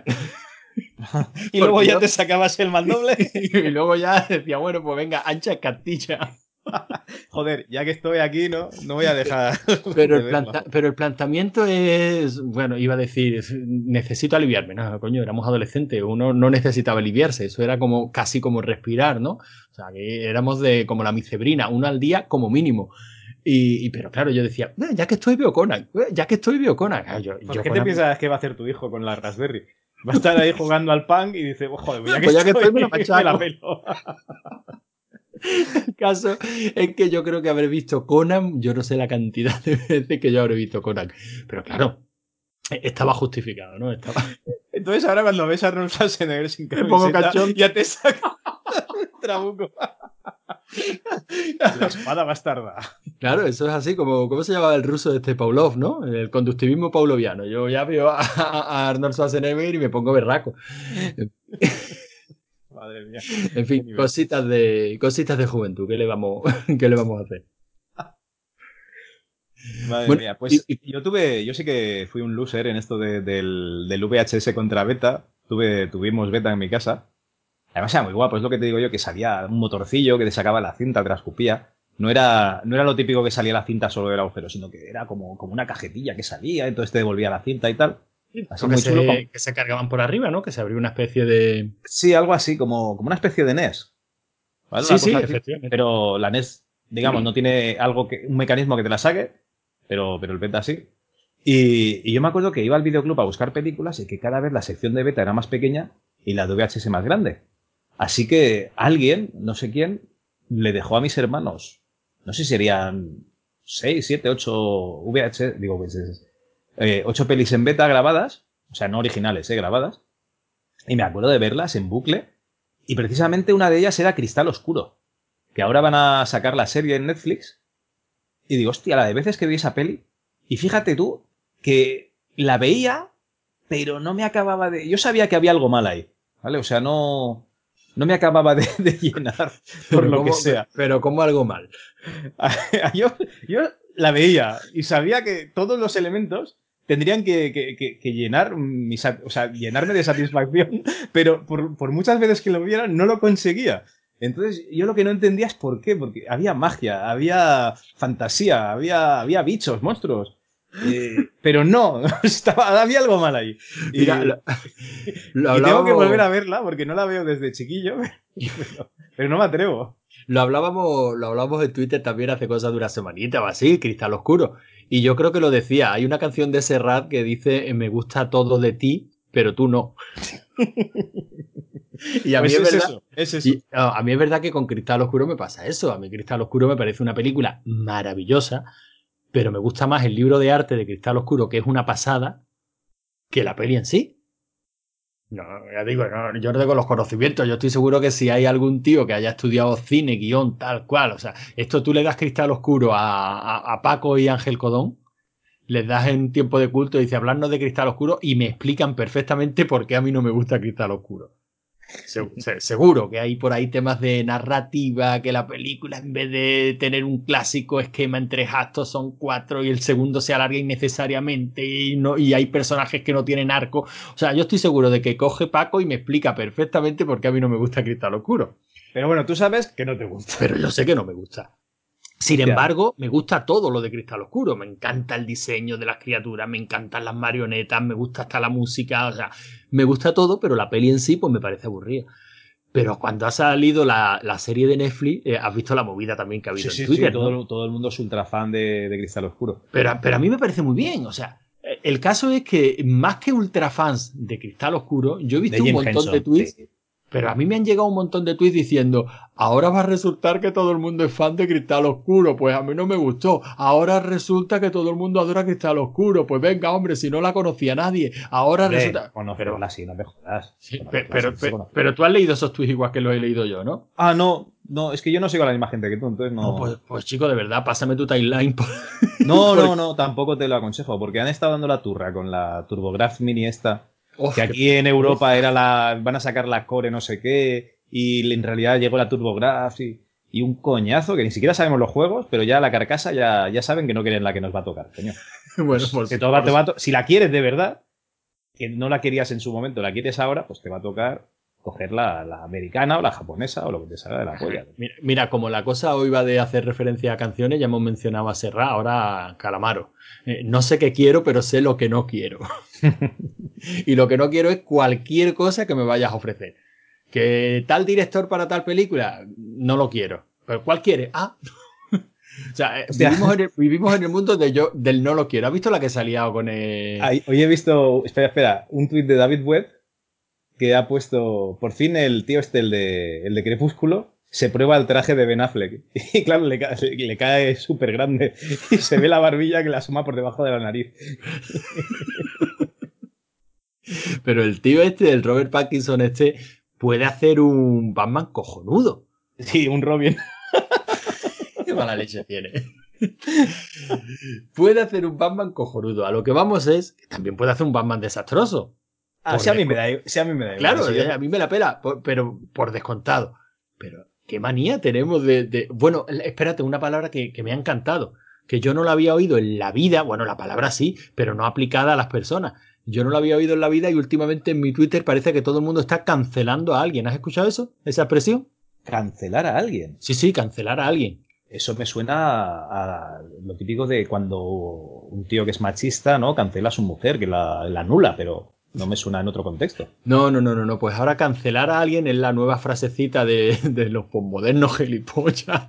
Y luego Porque ya yo. te sacabas el mandoble. Y luego ya decía, bueno, pues venga, ancha cartilla. Joder, ya que estoy aquí, ¿no? No voy a dejar Pero de el, verlo. planta, pero el planteamiento es, bueno, iba a decir, necesito aliviarme. No, coño, éramos adolescentes, uno no necesitaba aliviarse, eso era como casi como respirar, ¿no? O sea, que éramos de como la micebrina, uno al día como mínimo. Y, y pero claro, yo decía, "Eh, ya que estoy veo Conan, eh, ya que estoy veo Conan. Ah, yo, Pues yo ¿qué te Conan, piensas que va a hacer tu hijo con la Raspberry? Va a estar ahí jugando al punk y dice, oh, joder, pues ya que pues ya que estoy me la estoy, me la machaco. pelo. El caso es que yo creo que habré visto Conan, yo no sé la cantidad de veces que yo habré visto Conan, pero claro, estaba justificado, ¿no? Estaba. Entonces ahora cuando ves a Arnold Schwarzenegger sin Me pongo camiseta, cachón. ya te saca el trabuco. La espada bastarda. Claro, eso es así, como, ¿cómo se llamaba el ruso de este Pavlov, ¿no? El conductivismo pavloviano. Yo ya veo a, a Arnold Schwarzenegger y me pongo berraco. Madre mía, En qué fin, nivel. cositas de, cositas de juventud, ¿qué le vamos, qué le vamos a hacer? Madre Bueno, mía, y, pues y- yo tuve, yo sí que fui un loser en esto de- del, del V H S contra beta. Tuve, tuvimos beta en mi casa. Además era muy guapo, es lo que te digo yo, que salía un motorcillo que te sacaba la cinta, te la escupía. No era, no era lo típico que salía la cinta solo del agujero, sino que era como, como una cajetilla que salía, entonces te devolvía la cinta y tal. Así creo que muy chulo. Como, se, que se cargaban por arriba, ¿no? Que se abrió una especie de. sí, algo así, como, como una especie de NES. ¿Vale? Sí, Una sí, cosa así. efectivamente. Pero la NES digamos, no tiene algo que, un mecanismo que te la saque, pero, pero el beta sí. Y, y yo me acuerdo que iba al videoclub a buscar películas y que cada vez la sección de beta era más pequeña y la de V H S más grande. Así que alguien, no sé quién, le dejó a mis hermanos, no sé si serían seis, siete, ocho V H S, digo V H S, eh, ocho pelis en beta grabadas, o sea, no originales, eh, grabadas. Y me acuerdo de verlas en bucle. Y precisamente una de ellas era Cristal Oscuro, que ahora van a sacar la serie en Netflix. Y digo, hostia, la de veces que vi esa peli. Y fíjate tú que la veía, pero no me acababa de... Yo sabía que había algo mal ahí, ¿vale? O sea, no, no me acababa de, de llenar, por Pero lo que como, sea. pero como algo mal. yo, yo la veía y sabía que todos los elementos tendrían que, que, que, que llenar mi, o sea, llenarme de satisfacción, pero por, por muchas veces que lo viera no lo conseguía. Entonces yo lo que no entendía es por qué, porque había magia, había fantasía, había, había bichos, monstruos. Eh, pero no, estaba, había algo mal ahí. Mira, Y, lo, lo y tengo que volver hablábamos, a verla porque no la veo desde chiquillo, pero, pero no me atrevo. lo hablábamos, lo hablábamos en Twitter también hace cosa de una semanita o así, Cristal Oscuro. Y yo creo que lo decía. Hay una canción de Serrat que dice: me gusta todo de ti, pero tú no. Y a mí Pues es es verdad. eso, es eso. Y a mí es verdad que con Cristal Oscuro me pasa eso. A mí Cristal Oscuro me parece una película maravillosa, pero me gusta más el libro de arte de Cristal Oscuro, que es una pasada, que la peli en sí. No, ya digo, no, yo no tengo los conocimientos. Yo estoy seguro que si hay algún tío que haya estudiado cine, guión, tal cual, o sea, esto tú le das Cristal Oscuro a, a, a Paco y Ángel Codón, les das en tiempo de culto y dice hablarnos de Cristal Oscuro y me explican perfectamente por qué a mí no me gusta Cristal Oscuro. Seguro que hay por ahí temas de narrativa, que la película en vez de tener un clásico esquema en tres actos son cuatro y el segundo se alarga innecesariamente y, no, y hay personajes que no tienen arco. O sea, yo estoy seguro de que coge Paco y me explica perfectamente por qué a mí no me gusta Cristal Oscuro. Pero bueno, tú sabes que no te gusta. Pero yo sé que no me gusta. Sin Hostia. embargo, me gusta todo lo de Cristal Oscuro. Me encanta el diseño de las criaturas, me encantan las marionetas, me gusta hasta la música, o sea, me gusta todo, pero la peli en sí pues me parece aburrida. Pero cuando ha salido la, la serie de Netflix, eh, has visto la movida también que ha Sí, habido en sí, sí, Twitter, ¿no? todo, todo el mundo es ultra fan de, de Cristal Oscuro. Pero, pero a mí me parece muy bien, o sea, el caso es que más que ultra fans de Cristal Oscuro, yo he De visto un Jim montón de Henson. tweets. Sí. Pero a mí me han llegado un montón de tweets diciendo: ahora va a resultar que todo el mundo es fan de Cristal Oscuro, pues a mí no me gustó. Ahora resulta que todo el mundo adora Cristal Oscuro, pues venga, hombre, si no la conocía nadie. Ahora Hombre, resulta... Pero, conocerla sí, no me jodas. sí, pe- Conocerla sí, pero, se pe- conoce. pero tú has leído esos tweets igual que los he leído yo, ¿no? Ah, no, no, es que yo no sigo a la misma gente que tú, entonces No, pues, no. pues chico, de verdad, pásame tu timeline. Por... No, por... no, no, tampoco te lo aconsejo, porque han estado dando la turra con la TurboGrafx Mini esta, Uf, que qué aquí en Europa pereza. era la. Van a sacar la Core no sé qué, y en realidad llegó la TurboGrafx y, y un coñazo, que ni siquiera sabemos los juegos, pero ya la carcasa ya, ya saben que no quieren la que nos va a tocar, coño. Bueno, Pues por, te toca, por, te va a to- si la quieres de verdad, que no la querías en su momento, la quieres ahora, pues te va a tocar coger la, la americana o la japonesa o lo que te salga de la polla. Mira, mira, como la cosa hoy va de hacer referencia a canciones, ya hemos mencionado a Serrat, ahora a Calamaro. Eh, no sé qué quiero, pero sé lo que no quiero. Y lo que no quiero es cualquier cosa que me vayas a ofrecer. Que tal director para tal película, no lo quiero. ¿Pero cuál quiere? Ah. O sea, eh, Hostia, vivimos, en el, vivimos en el mundo de yo, del no lo quiero. ¿Has visto la que salía con el... ahí- hoy he visto, espera, espera, un tuit de David Webb que ha puesto, por fin el tío este, el de, el de Crepúsculo, se prueba el traje de Ben Affleck. Y claro, le, ca- le cae súper grande y se ve la barbilla que le asoma por debajo de la nariz. Pero el tío este, el Robert Pattinson este, puede hacer un Batman cojonudo. Sí, un Robin. Qué mala leche tiene. Puede hacer un Batman cojonudo. A lo que vamos es que también puede hacer un Batman desastroso. Ah, Por sí, a mí me desco- da, i- sí, a mí me da igual. claro, Si yo, eh, a mí me la pela, por- pero por descontado. Pero qué manía tenemos de... de- Bueno, espérate, una palabra que, que me ha encantado, que yo no la había oído en la vida, bueno, la palabra sí, pero no aplicada a las personas. Yo no la había oído en la vida y últimamente en mi Twitter parece que todo el mundo está cancelando a alguien. ¿Has escuchado eso? ¿Esa expresión? cancelar a alguien. Sí, sí, cancelar a alguien. Eso me suena a, a lo típico de cuando un tío que es machista, ¿no? Cancela a su mujer, que la, la anula, pero no me suena en otro contexto. No, no, no, no, no. Pues ahora cancelar a alguien es la nueva frasecita de, de los posmodernos gilipollas.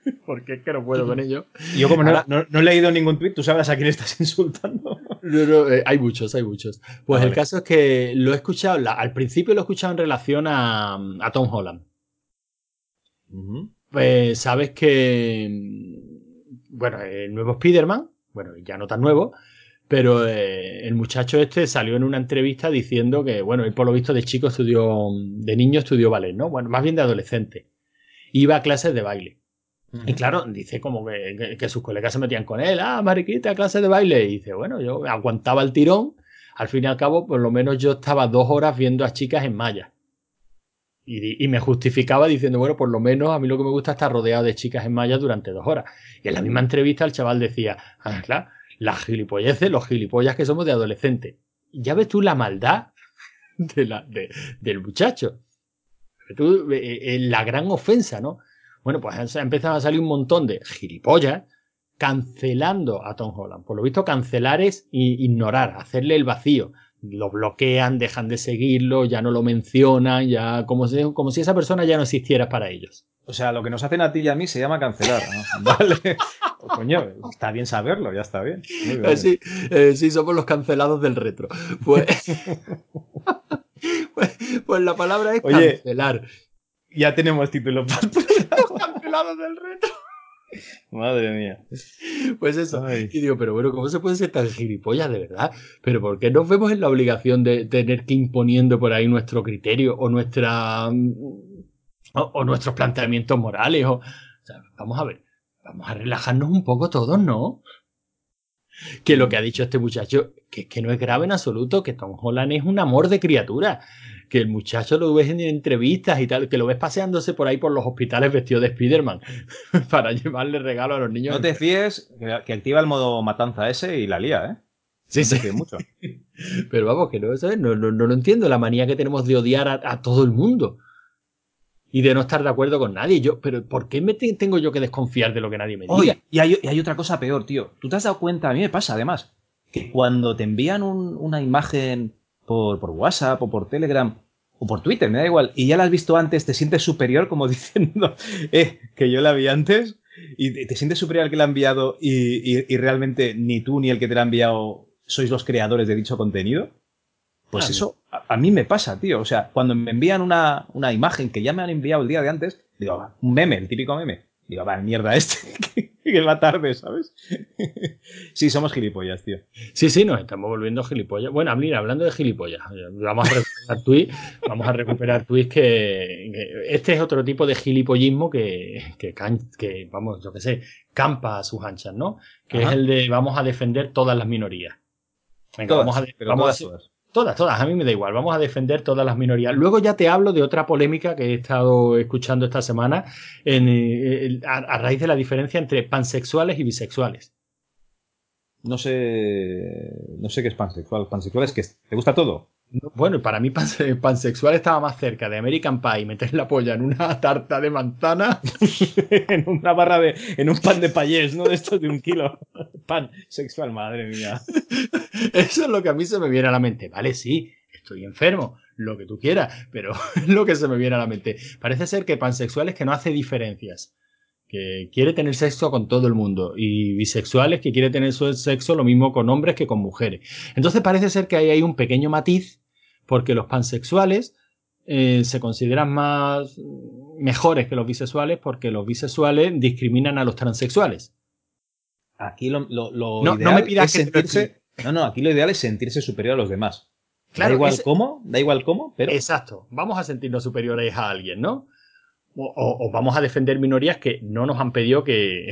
porque es que no puedo con ello. Yo como Ahora, no, no, no he leído ningún tuit, tú sabrás a quién estás insultando. No, no, eh, hay muchos, hay muchos. Pues Ah, el vale. caso es que lo he escuchado, la- al principio lo he escuchado en relación a, a Tom Holland. Uh-huh. Pues sabes que, mm, bueno, el nuevo Spider-Man, bueno, ya no tan nuevo, pero eh, el muchacho este salió en una entrevista diciendo que, bueno, él por lo visto de chico estudió, de niño estudió ballet, ¿no? Bueno, más bien de adolescente. Iba a clases de baile. Y Uh-huh. claro, dice como que, que, que sus colegas se metían con él, ah, mariquita, clase de baile. Y dice, bueno, yo aguantaba el tirón. Al fin y al cabo, por lo menos yo estaba dos horas viendo a chicas en malla. Y, y me justificaba diciendo, bueno, por lo menos a mí lo que me gusta es estar rodeado de chicas en malla durante dos horas. Y en la misma entrevista el chaval decía, ah, claro, las gilipolleces, los gilipollas que somos de adolescente. Y ya ves tú la maldad de la, de, del muchacho. Tú, eh, eh, la gran ofensa, ¿no? Bueno, pues ha empezado a salir un montón de gilipollas cancelando a Tom Holland. Por lo visto, cancelar es ignorar, hacerle el vacío. Lo bloquean, dejan de seguirlo, ya no lo mencionan, ya como si, como si esa persona ya no existiera para ellos. O sea, lo que nos hacen a ti y a mí se llama cancelar, ¿no? Vale. Oh, coño, está bien saberlo, ya está bien. Muy bien, muy bien. Sí, eh, sí, somos los cancelados del retro. Pues, pues, pues la palabra es Oye, cancelar. ya tenemos título para el Los programa. cancelados del retro. Madre mía. Pues eso. Ay. Y digo, pero bueno, ¿cómo se puede ser tan gilipollas de verdad? Pero ¿por qué nos vemos en la obligación de tener que ir imponiendo por ahí nuestro criterio o nuestra mm, o, o nuestros planteamientos morales? O, o sea, vamos a ver, vamos a relajarnos un poco todos, ¿no? Que lo que ha dicho este muchacho, que, que no es grave en absoluto, que Tom Holland es un amor de criatura. Que el muchacho lo ves en entrevistas y tal, que lo ves paseándose por ahí por los hospitales vestido de Spider-Man para llevarle regalos a los niños No te enfermos. fíes, que, que activa el modo matanza ese y la lía, ¿eh? Sí, No te sí. fíes mucho. Pero vamos, que no, ¿sabes? No, no, no lo entiendo, la manía que tenemos de odiar a, a todo el mundo y de no estar de acuerdo con nadie. Yo, pero ¿por qué me te- tengo yo que desconfiar de lo que nadie me diga? Hoy, y hay, y hay otra cosa peor, tío. ¿Tú te has dado cuenta? A mí me pasa, además, que cuando te envían un- una imagen por, por WhatsApp o por Telegram o por Twitter, me da igual, y ya la has visto antes, te sientes superior como diciendo, eh, que yo la vi antes, y te, te sientes superior al que la ha enviado y, y- y realmente ni tú ni el que te la ha enviado sois los creadores de dicho contenido. A Pues mí, eso a, a mí me pasa, tío. O sea, cuando me envían una, una imagen que ya me han enviado el día de antes, digo, va, un meme, el típico meme. Digo, va, mierda este, que, que va tarde, ¿sabes? Sí, somos gilipollas, tío. sí, sí, nos estamos volviendo gilipollas. Bueno, mira, hablando de gilipollas, vamos a recuperar tweets, vamos a recuperar tweets que, que este es otro tipo de gilipollismo que, que, can- que, vamos, yo qué sé, campa a sus anchas, ¿no? Que es Ajá. el de vamos a defender todas las minorías. Venga, vamos a, Todas, de- pero vamos a todas, ser- todas. todas, todas, a mí me da igual, vamos a defender todas las minorías. Luego ya te hablo de otra polémica que he estado escuchando esta semana en, eh, a, a raíz de la diferencia entre pansexuales y bisexuales. No sé. No sé qué es pansexual. Pansexual es que te gusta todo. Bueno, y para mí panse- pansexual estaba más cerca de American Pie meter la polla en una tarta de manzana. En una barra de. En un pan de payés, ¿no? De estos de un kilo. Pan sexual, madre mía. Eso es lo que a mí se me viene a la mente. Vale, sí, estoy enfermo, lo que tú quieras, pero es lo que se me viene a la mente. Parece ser que pansexual es que no hace diferencias, que quiere tener sexo con todo el mundo, y bisexuales que quiere tener su sexo lo mismo con hombres que con mujeres. Entonces parece ser que ahí hay un pequeño matiz, porque los pansexuales eh, se consideran más mejores que los bisexuales, porque los bisexuales discriminan a los transexuales. Aquí lo, lo- lo No, no me ideal pidas es que te lo explique. sentirse. No, no, aquí lo ideal es sentirse superior a los demás. Da Claro, igual es cómo, da igual cómo, pero. exacto. Vamos a sentirnos superiores a alguien, ¿no? O, o- o vamos a defender minorías que no nos han pedido que,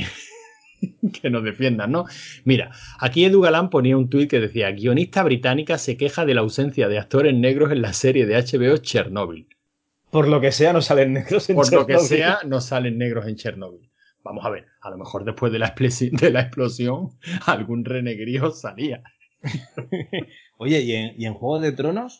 que nos defiendan, ¿no? Mira, aquí Edu Galán ponía un tuit que decía: guionista británica se queja de la ausencia de actores negros en la serie de H B O Chernobyl. Por lo que sea, no salen negros en Por lo que Chernobyl. sea, no salen negros en Chernobyl. Vamos a ver, a lo mejor después de la, de la explosión, algún renegrío salía. Oye, ¿y en, y en Juego de Tronos?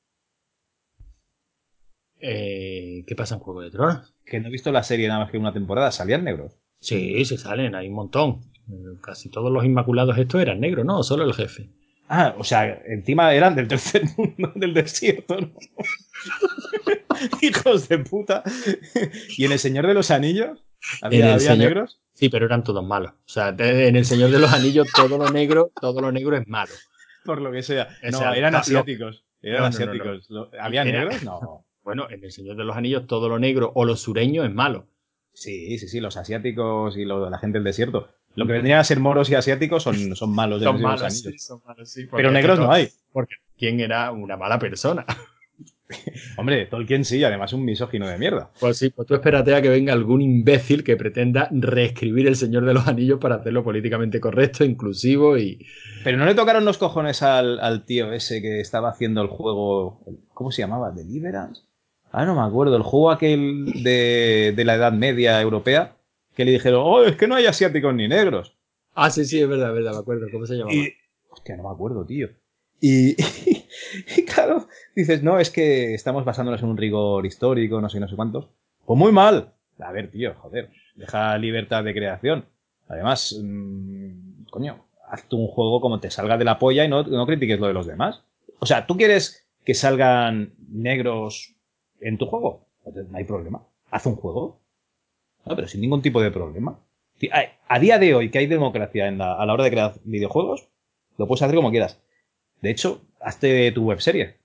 Eh, ¿Qué pasa en Juego de Tronos? Que no he visto la serie nada más que una temporada, salían negros. Sí, se salen, hay un montón. Eh, Casi todos los Inmaculados estos eran negros, ¿no? Solo el jefe. Ah, o sea, encima eran del tercer mundo, del desierto, ¿no? Hijos de puta. ¿Y en El Señor de los Anillos? ¿Había, había señor... negros? Sí, pero eran todos malos. O sea, en El Señor de los Anillos todo lo negro, todo lo negro es malo. Por lo que sea. O No, sea, eran lo... asiáticos. Eran No, no, no, no. asiáticos. ¿Había Era... negros? No. Bueno, en El Señor de los Anillos todo lo negro o lo sureño es malo. Sí, sí, sí, los asiáticos y lo, la gente del desierto. Lo que vendrían a ser moros y asiáticos son, son malos en Son El Señor de los malos, Anillos. sí, son malos, sí. Pero negros todo... no hay. Porque ¿quién era una mala persona? Hombre, Tolkien sí, además un misógino de mierda. Pues sí, pues tú espérate a que venga algún imbécil que pretenda reescribir El Señor de los Anillos para hacerlo políticamente correcto, inclusivo y... Pero no le tocaron los cojones al, al tío ese que estaba haciendo el juego... ¿Cómo se llamaba? ¿Deliverance? Ah, no me acuerdo. El juego aquel de, de la Edad Media europea que le dijeron, oh, es que no hay asiáticos ni negros. Ah, sí, sí, es verdad, es verdad, me acuerdo. ¿Cómo se llamaba? Y... Hostia, no me acuerdo, tío. Y, y claro, dices, no, es que estamos basándonos en un rigor histórico, no sé, no sé cuántos. Pues muy mal. A ver, tío, joder, deja libertad de creación. Además, mmm, coño, haz tú un juego como te salga de la polla y no, no critiques lo de los demás. O sea, ¿tú quieres que salgan negros en tu juego? Entonces, no hay problema. Haz un juego. No, pero sin ningún tipo de problema. A día de hoy, que hay democracia en la, a la hora de crear videojuegos, lo puedes hacer como quieras. De hecho, hazte tu webserie.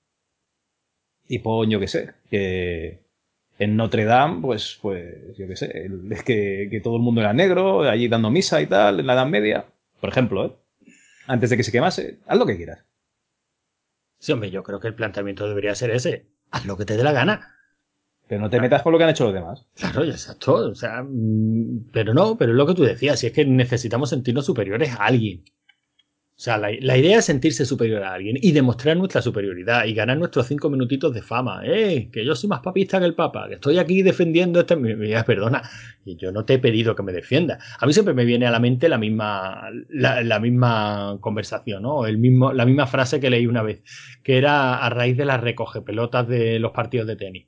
Y pon, yo qué sé, que en Notre Dame, pues, pues yo qué sé, es que, que todo el mundo era negro, allí dando misa y tal, en la Edad Media. Por ejemplo, ¿eh? Antes de que se quemase, haz lo que quieras. Sí, hombre, yo creo que el planteamiento debería ser ese. Haz lo que te dé la gana. Pero no te metas con lo que han hecho los demás. Claro, ya exacto. O sea, mm, pero no, pero es lo que tú decías, si es que necesitamos sentirnos superiores a alguien. O sea, la, la idea es sentirse superior a alguien y demostrar nuestra superioridad y ganar nuestros cinco minutitos de fama. ¡Eh! Que yo soy más papista que el Papa, que estoy aquí defendiendo este... Perdona, y yo no te he pedido que me defiendas. A mí siempre me viene a la mente la misma, la, la misma conversación, ¿no? El mismo, la misma frase que leí una vez, que era a raíz de las recogepelotas de los partidos de tenis.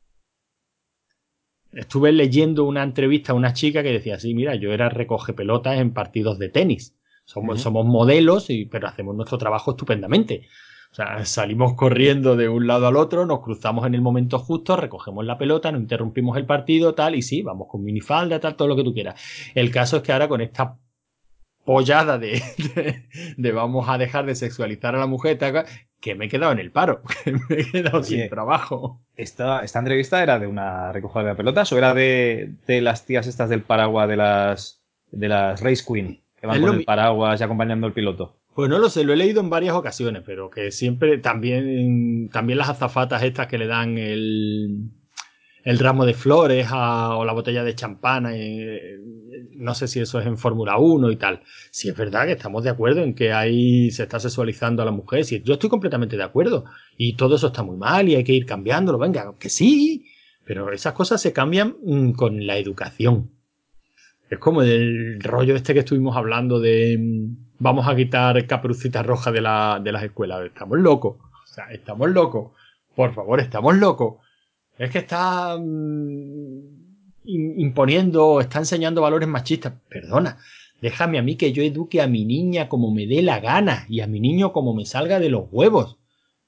Estuve leyendo una entrevista a una chica que decía, sí, mira, yo era recogepelotas en partidos de tenis. Somos, uh-huh. somos modelos, y, pero hacemos nuestro trabajo estupendamente. O sea, salimos corriendo de un lado al otro, nos cruzamos en el momento justo, recogemos la pelota, no interrumpimos el partido, tal, y sí, vamos con minifalda, tal, todo lo que tú quieras. El caso es que ahora con esta pollada de, de, de vamos a dejar de sexualizar a la mujer, tal, que me he quedado en el paro, que me he quedado Oye, sin trabajo. Esta, ¿Esta entrevista era de una recogida de pelotas o era de, de las tías estas del paraguas de las, de las Race Queen? Que van es con el paraguas y acompañando al piloto. Pues no lo sé, lo he leído en varias ocasiones, pero que siempre también, también las azafatas estas que le dan el, el ramo de flores a, o la botella de champán, eh, no sé si eso es en Fórmula uno y tal. Si es verdad que estamos de acuerdo en que ahí se está sexualizando a la mujer, sí, yo estoy completamente de acuerdo y todo eso está muy mal y hay que ir cambiándolo, venga, que sí, pero esas cosas se cambian mmm, con la educación. Es como el rollo este que estuvimos hablando de mmm, vamos a quitar Caperucita Roja de, la, de las escuelas. Estamos locos. O sea, estamos locos. Por favor, estamos locos. Es que está mmm, imponiendo, está enseñando valores machistas. Perdona, déjame a mí que yo eduque a mi niña como me dé la gana y a mi niño como me salga de los huevos.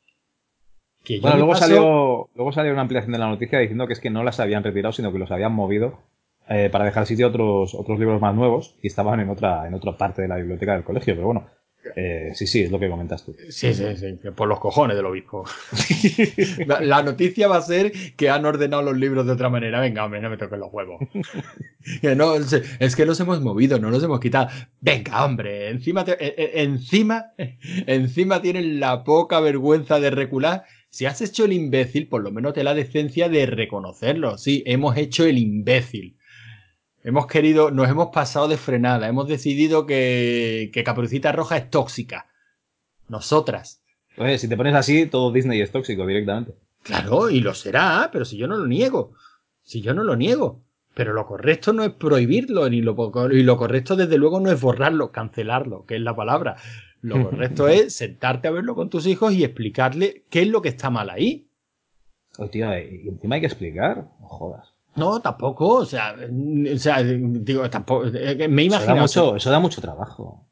Que bueno, luego, paso... salió, luego salió una ampliación de la noticia diciendo que es que no las habían retirado, sino que los habían movido eh, para dejar sitio a otros, otros libros más nuevos y estaban en otra, en otra parte de la biblioteca del colegio. Pero bueno, eh, sí, sí, es lo que comentas tú. Sí, sí, sí, por los cojones del obispo. la, la noticia va a ser que han ordenado los libros de otra manera. Venga, hombre, no me toquen los huevos. no, es que los hemos movido, no los hemos quitado. Venga, hombre, encima, te, eh, encima, encima tienen la poca vergüenza de recular. Si has hecho el imbécil, por lo menos te la decencia de reconocerlo. Sí, hemos hecho el imbécil. Hemos querido, nos hemos pasado de frenada. Hemos decidido que, que Caperucita Roja es tóxica. Nosotras. Oye, si te pones así, todo Disney es tóxico directamente. Claro, y lo será, pero si yo no lo niego. Si yo no lo niego. Pero lo correcto no es prohibirlo, ni lo, y lo correcto desde luego no es borrarlo, cancelarlo, que es la palabra. Lo correcto es sentarte a verlo con tus hijos y explicarle qué es lo que está mal ahí. Oh, tío, y encima hay que explicar, no jodas. No, tampoco, o sea, o sea digo, tampoco, me imagino... Eso da mucho, eso da mucho trabajo.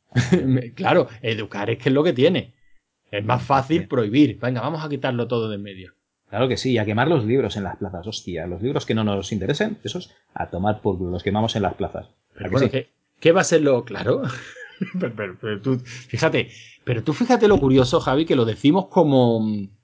Claro, educar es que es lo que tiene. Es más fácil prohibir. Venga, vamos a quitarlo todo de en medio. Claro que sí, y a quemar los libros en las plazas, hostia. Los libros que no nos interesen, esos a tomar por culo, los quemamos en las plazas. Pero que bueno, sí? ¿qué, ¿qué va a ser lo claro? pero, pero, pero tú, fíjate, pero tú fíjate lo curioso, Javi, que lo decimos como.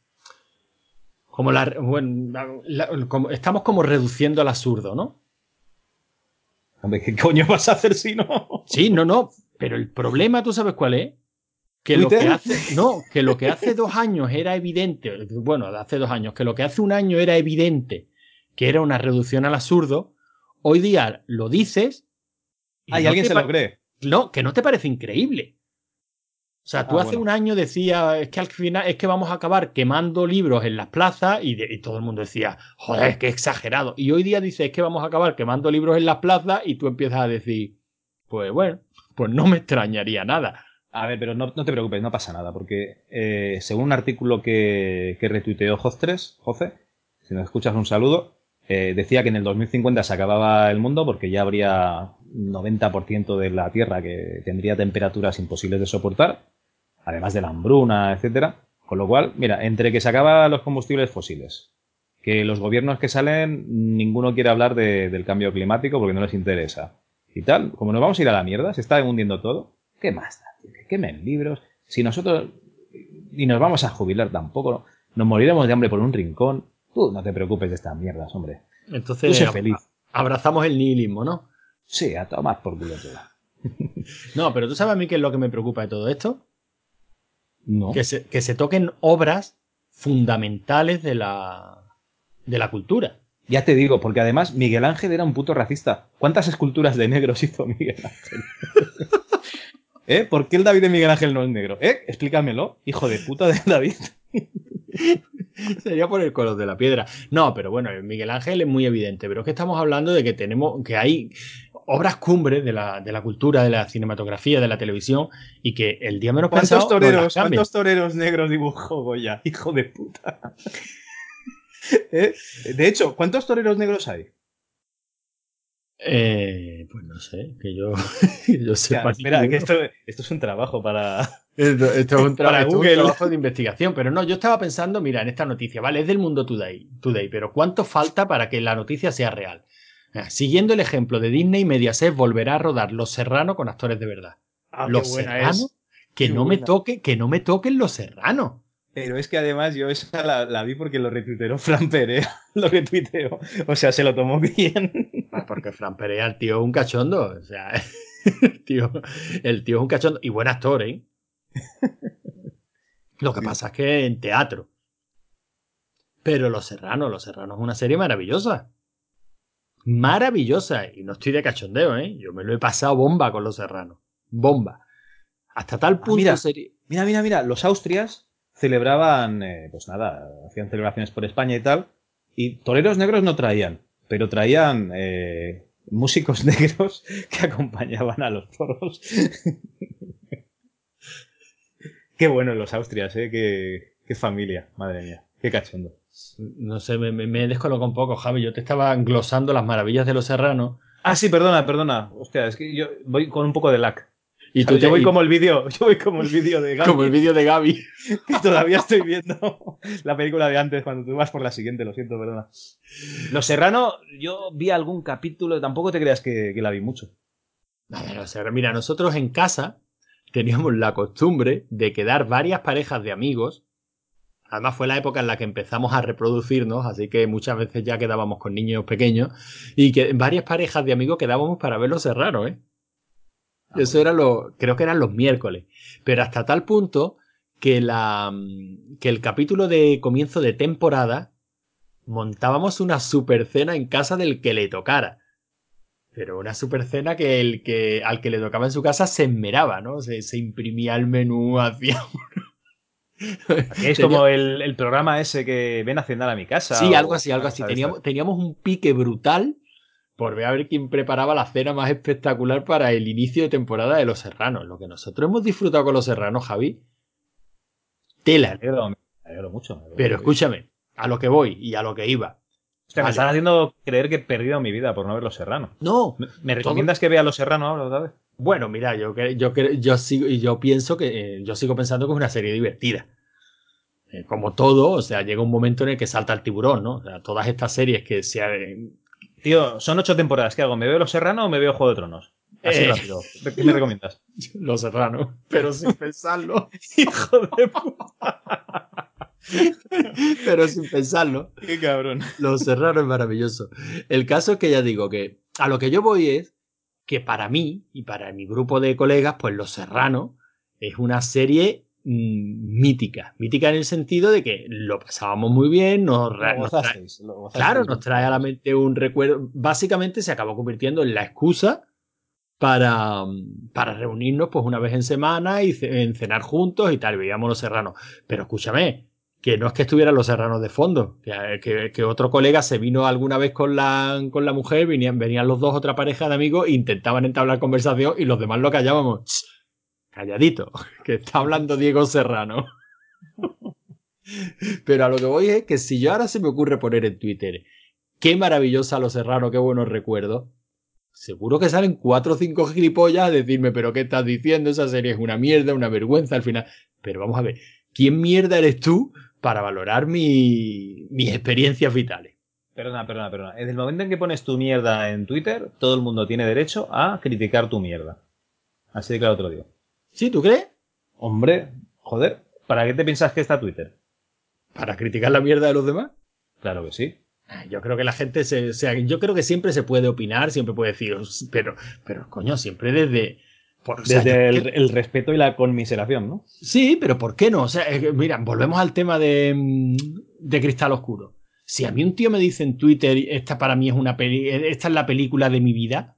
Como la. Bueno, la, como, estamos como reduciendo al absurdo, ¿no? Hombre, ¿qué coño vas a hacer si no? Sí, no, no. Pero el problema, ¿tú sabes cuál es? Que lo que ¿Twitter? hace. No, que lo que hace dos años era evidente. Bueno, hace dos años, que lo que hace un año era evidente que era una reducción al absurdo. Hoy día lo dices. Y Ah, y no alguien te se lo cree. No, que no te parece increíble. O sea, Ah, tú hace un bueno. año decías, es que al final es que vamos a acabar quemando libros en las plazas y, de, y todo el mundo decía, joder, qué exagerado. Y hoy día dices, es que vamos a acabar quemando libros en las plazas y tú empiezas a decir, pues bueno, pues no me extrañaría nada. A ver, pero no, no te preocupes, no pasa nada, porque eh, según un artículo que, que retuiteó Jostres, Jose, si nos escuchas un saludo, eh, decía que en el dos mil cincuenta se acababa el mundo porque ya habría noventa por ciento de la Tierra que tendría temperaturas imposibles de soportar, además de la hambruna, etcétera. Con lo cual, mira, entre que se acaban los combustibles fósiles, que los gobiernos que salen, ninguno quiere hablar de, del cambio climático porque no les interesa. Y tal, como nos vamos a ir a la mierda, se está hundiendo todo, ¿qué más da, tío? Que quemen libros. Si nosotros ni nos vamos a jubilar tampoco, nos moriremos de hambre por un rincón. Tú no te preocupes de estas mierdas, hombre. Tú Entonces sé ab- feliz. abrazamos el nihilismo, ¿no? Sí, a tomar por culo todo. No, pero tú sabes a mí qué es lo que me preocupa de todo esto. Que No. se, que se toquen obras fundamentales de la, de la cultura. Ya te digo, porque además Miguel Ángel era un puto racista. ¿Cuántas esculturas de negros hizo Miguel Ángel? ¿Eh? ¿Por qué el David de Miguel Ángel no es negro? ¿Eh? Explícamelo, hijo de puta de David. Sería por el color de la piedra. No, pero bueno, Miguel Ángel es muy evidente. Pero es que estamos hablando de que tenemos, que hay obras cumbres de la, de la cultura, de la cinematografía, de la televisión, y que el día menos ¿Cuántos pensado nos las toreros, cambian. cuántos toreros negros dibujó Goya? Hijo de puta. ¿Eh? De hecho, ¿cuántos toreros negros hay? Eh, pues no sé, que yo, que yo Ya, sepa espera, que ninguno. esto, esto es un trabajo para, Esto, esto es un tra- para esto es un Google. trabajo de investigación, pero no, yo estaba pensando, mira, en esta noticia, vale, es del Mundo Today, Today, pero ¿cuánto falta para que la noticia sea real? Ah, Siguiendo el ejemplo de Disney, Mediaset volverá a rodar Los Serrano con actores de verdad. Ah, qué ¿Los buena Serrano? es. Que Qué no me buena. toque, que no me toquen Los Serrano. Pero es que además yo esa la, la vi porque lo retuiteó Fran Perea. Lo retuiteó. O sea, se lo tomó bien. Ah, porque Fran Perea, el tío es un cachondo. O sea, el tío, el tío es un cachondo. Y buen actor, ¿eh? Lo que Sí. pasa es que en teatro. Pero Los Serrano, Los Serrano es una serie maravillosa. Maravillosa. Y no estoy de cachondeo, ¿eh? Yo me lo he pasado bomba con Los Serranos. Bomba. Hasta tal Ah, punto mira, sería. mira, mira, mira. Los Austrias celebraban, eh, pues nada, hacían celebraciones por España y tal. Y toreros negros no traían, pero traían eh, músicos negros que acompañaban a los toros. Qué bueno los Austrias, ¿eh? Qué, qué familia, madre mía. Qué cachondo. No sé, me, me, me descoloco un poco, Javi. Yo te estaba glosando las maravillas de Los Serranos. Ah, sí, perdona, perdona. Hostia, es que yo voy con un poco de lag. Y tú ¿Sabes? Yo te. voy Y, como el vídeo, yo voy como el vídeo de como el Gaby, vídeo de Gaby. que todavía estoy viendo la película de antes cuando tú vas por la siguiente, lo siento, perdona. Los Serrano, yo vi algún capítulo, tampoco te creas que, que la vi mucho. A ver, o sea, mira, nosotros en casa teníamos la costumbre de quedar varias parejas de amigos. Además fue la época en la que empezamos a reproducirnos, así que muchas veces ya quedábamos con niños pequeños y que varias parejas de amigos quedábamos para ver Los Serranos, ¿eh? Ah, Eso bueno. era lo, creo que eran los miércoles. Pero hasta tal punto que la, que el capítulo de comienzo de temporada montábamos una super cena en casa del que le tocara. Pero una super cena que el que al que le tocaba en su casa se esmeraba, ¿no? Se, se imprimía el menú, hacía. Hacíais Tenía, como el, el programa ese que ven a cenar a mi casa sí, algo o así, una algo así. cosa de estas. Teníamos, teníamos un pique brutal por ver a ver quién preparaba la cena más espectacular para el inicio de temporada de Los Serranos. Lo que nosotros hemos disfrutado con Los Serranos, Javi, Me tela. alegro, me alegro mucho, me alegro Pero mucho. escúchame, a lo que voy y a lo que iba. Hostia, me Vale. estás haciendo creer que he perdido mi vida por no ver Los Serrano. No, ¿Me, me todo. recomiendas que vea Los Serrano ahora otra vez? Bueno, mira, yo, yo, yo sigo, yo pienso que. eh, yo sigo pensando que es una serie divertida. eh, como todo, o sea, llega un momento en el que salta el tiburón, ¿no? O sea, todas estas series que se... Eh, Tío, son ocho temporadas. ¿Qué hago? ¿Me veo Los Serrano o me veo Juego de Tronos? Así eh, rápido. ¿Qué me recomiendas? Los Serranos, pero sin pensarlo. Hijo de puta. Pero sin pensarlo. Qué cabrón. Los Serranos es maravilloso. El caso es que ya digo que a lo que yo voy es que para mí y para mi grupo de colegas, pues Los Serranos es una serie mmm, mítica. Mítica en el sentido de que lo pasábamos muy bien, nos, Lo nos trae, gozasteis. Lo gozasteis claro, nos viendo trae a la cosas. mente un recuerdo. Básicamente se acabó convirtiendo en la excusa para, para reunirnos pues una vez en semana y ce- en cenar juntos y tal, veíamos Los Serranos. Pero escúchame, que no es que estuvieran Los Serranos de fondo, que, que, que otro colega se vino alguna vez con la, con la mujer, venían, venían los dos, otra pareja de amigos, e intentaban entablar conversación y los demás lo callábamos. Ch, calladito, que está hablando Diego Serrano. Pero a lo que voy es que si yo ahora se me ocurre poner en Twitter, qué maravillosa Los Serranos, qué buenos recuerdos, seguro que salen cuatro o cinco gilipollas a decirme, pero ¿qué estás diciendo? Esa serie es una mierda, una vergüenza al final. Pero vamos a ver, ¿quién mierda eres tú para valorar mi, mis experiencias vitales? Perdona, perdona, perdona. En el momento en que pones tu mierda en Twitter, todo el mundo tiene derecho a criticar tu mierda. Así de claro te lo digo. ¿Sí, tú crees? Hombre, joder, ¿para qué te piensas que está Twitter? ¿Para criticar la mierda de los demás? Claro que sí. Yo creo que la gente se, o sea, yo creo que siempre se puede opinar, siempre puede decir, pero, pero coño, siempre desde, por, o sea, yo, Desde el, ¿qué? el respeto y la conmiseración, ¿no? Sí, pero ¿por qué no? O sea, eh, mira, volvemos al tema de, mm, de Cristal Oscuro. Si a mí un tío me dice en Twitter, esta para mí es una peli, esta es la película de mi vida,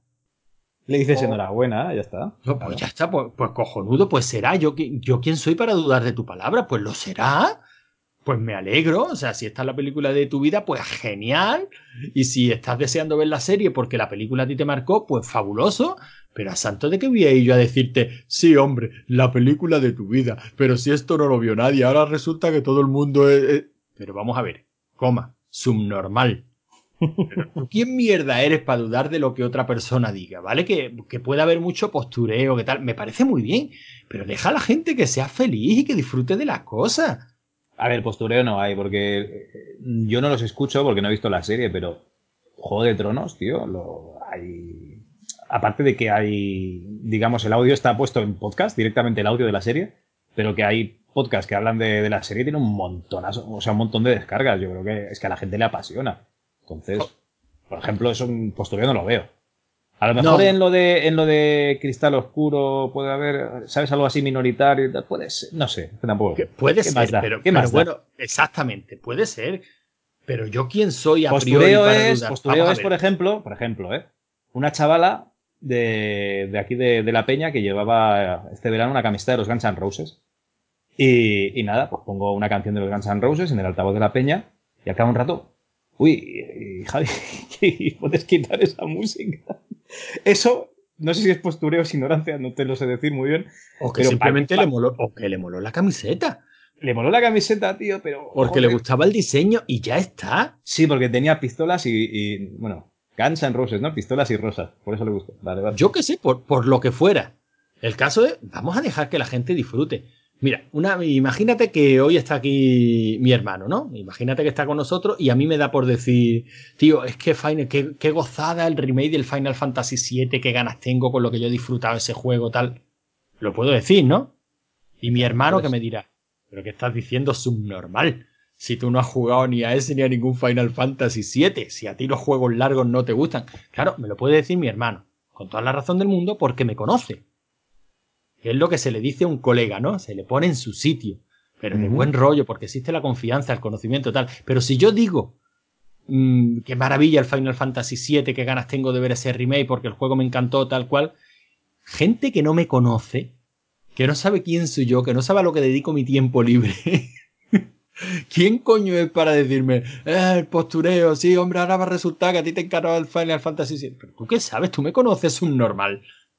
Le dices o, enhorabuena, ya está. no, pues Claro. ya está, pues, pues cojonudo, pues será. Yo, qui- yo quién soy para dudar de tu palabra, pues lo será. Pues me alegro, o sea, si esta es la película de tu vida, pues genial. Y si estás deseando ver la serie porque la película a ti te marcó, pues fabuloso. Pero a santo de qué voy a ir yo a decirte, sí, hombre, la película de tu vida, pero si esto no lo vio nadie, ahora resulta que todo el mundo es... es... Pero vamos a ver, coma, subnormal. Pero tú quién mierda eres para dudar de lo que otra persona diga, ¿vale? Que, que puede haber mucho postureo, que tal, me parece muy bien, pero deja a la gente que sea feliz y que disfrute de las cosas. A ver, postureo no hay, porque eh, yo no los escucho porque no he visto la serie, pero Juego de Tronos, tío, lo hay. Aparte de que hay, digamos, el audio está puesto en podcast, directamente el audio de la serie, pero que hay podcasts que hablan de, de la serie, tiene un montonazo, o sea, un montón de descargas. Yo creo que es que a la gente le apasiona. Entonces, por ejemplo, eso en postureo no lo veo. A lo mejor No, en lo de en lo de Cristal Oscuro puede haber, ¿sabes? Algo así minoritario y tal. Puede ser, no sé, que tampoco. puede ¿Qué más ser, da? pero, ¿Qué pero más da? bueno, exactamente, puede ser. Pero yo quién soy a priori Postureo para es, dudar. Vamos postureo a es, por ver. ejemplo, por ejemplo, ¿eh? Una chavala de, de aquí de, de La Peña que llevaba este verano una camiseta de los Guns N' Roses. Y, y nada, pues pongo una canción de los Guns N' Roses en el altavoz de La Peña y al cabo de un rato, uy, y, Javi, ¿puedes quitar esa música? Eso, no sé si es postureo o es ignorancia, no te lo sé decir muy bien, O que pero pa- simplemente le pa- moló, o que le moló la camiseta. le moló la camiseta, tío, pero Porque le joder. gustaba el diseño y ya está. Sí, porque tenía pistolas y, y, bueno, Guns N' Roses, ¿no? Pistolas y rosas, por eso le gustó. Vale, vale. Yo qué sé, por, por lo que fuera. El caso es, vamos a dejar que la gente disfrute. Mira, una, imagínate que hoy está aquí mi hermano, ¿no? Imagínate que está con nosotros y a mí me da por decir, tío, es que Final, qué, qué gozada el remake del Final Fantasy siete, qué ganas tengo con lo que yo he disfrutado de ese juego, tal. Lo puedo decir, ¿no? Y mi Claro, hermano que puedes. me dirá, ¿pero qué estás diciendo subnormal? Si tú no has jugado ni a ese ni a ningún Final Fantasy siete, si a ti los juegos largos no te gustan. Claro, me lo puede decir mi hermano, con toda la razón del mundo, porque me conoce. Que es lo que se le dice a un colega, ¿no? Se le pone en su sitio, pero de Ujú. buen rollo, porque existe la confianza, el conocimiento tal. Pero si yo digo, mmm, qué maravilla el Final Fantasy siete, qué ganas tengo de ver ese remake porque el juego me encantó, tal cual, gente que no me conoce, que no sabe quién soy yo, que no sabe a lo que dedico mi tiempo libre. ¿Quién coño es para decirme, eh, el postureo, sí, hombre, ahora va a resultar que a ti te encargaba el Final Fantasy siete? Pero tú qué sabes, tú me conoces un normal.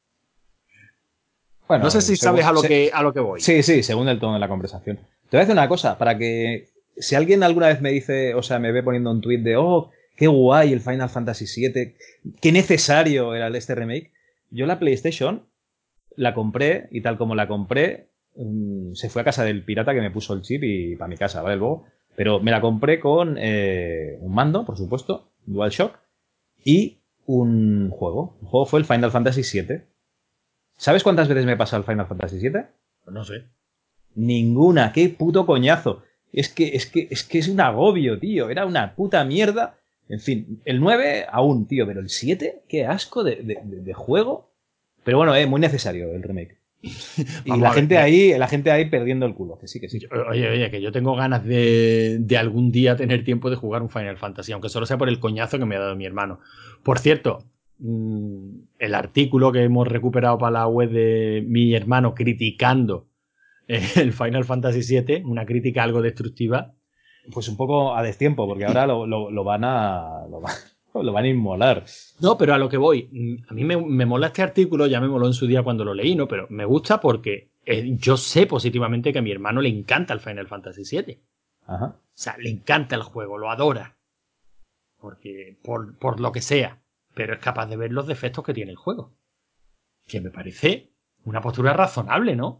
No sé Bueno, si sabes según, a lo se- que, a lo que voy. sí, sí, según el tono de la conversación. Te voy a decir una cosa, para que si alguien alguna vez me dice, o sea, me ve poniendo un tweet de, oh, qué guay el Final Fantasy siete, qué necesario era este remake, yo la PlayStation la compré y tal como la compré, um, se fue a casa del pirata que me puso el chip y para mi casa, ¿vale? Luego, pero me la compré con eh, un mando, por supuesto, DualShock, y un juego. El juego fue el Final Fantasy siete. ¿Sabes cuántas veces me he pasado el Final Fantasy siete? Pues no sé. Ninguna, qué puto coñazo. Es que, es que, es que es un agobio, tío. Era una puta mierda. En fin, el nueve aún, tío, pero el siete, qué asco de, de, de juego. Pero bueno, eh, muy necesario el remake. Y Vamos la a ver, gente que- ahí, la gente ahí perdiendo el culo, que sí, que sí. yo- oye, oye, que yo tengo ganas de, de algún día tener tiempo de jugar un Final Fantasy, aunque solo sea por el coñazo que me ha dado mi hermano. Por cierto, mm, el artículo que hemos recuperado para la web de mi hermano criticando eh, el Final Fantasy siete, una crítica algo destructiva. Pues un poco a destiempo, porque ahora lo, lo, lo van a. Lo, va- lo van a inmolar. No, pero a lo que voy, mm, a mí me, me mola este artículo, ya me moló en su día cuando lo leí, ¿no? Pero me gusta porque eh, yo sé positivamente que a mi hermano le encanta el Final Fantasy siete. Ajá. O sea, le encanta el juego, lo adora. Porque, por, por lo que sea. Pero es capaz de ver los defectos que tiene el juego. Que me parece una postura razonable, ¿no?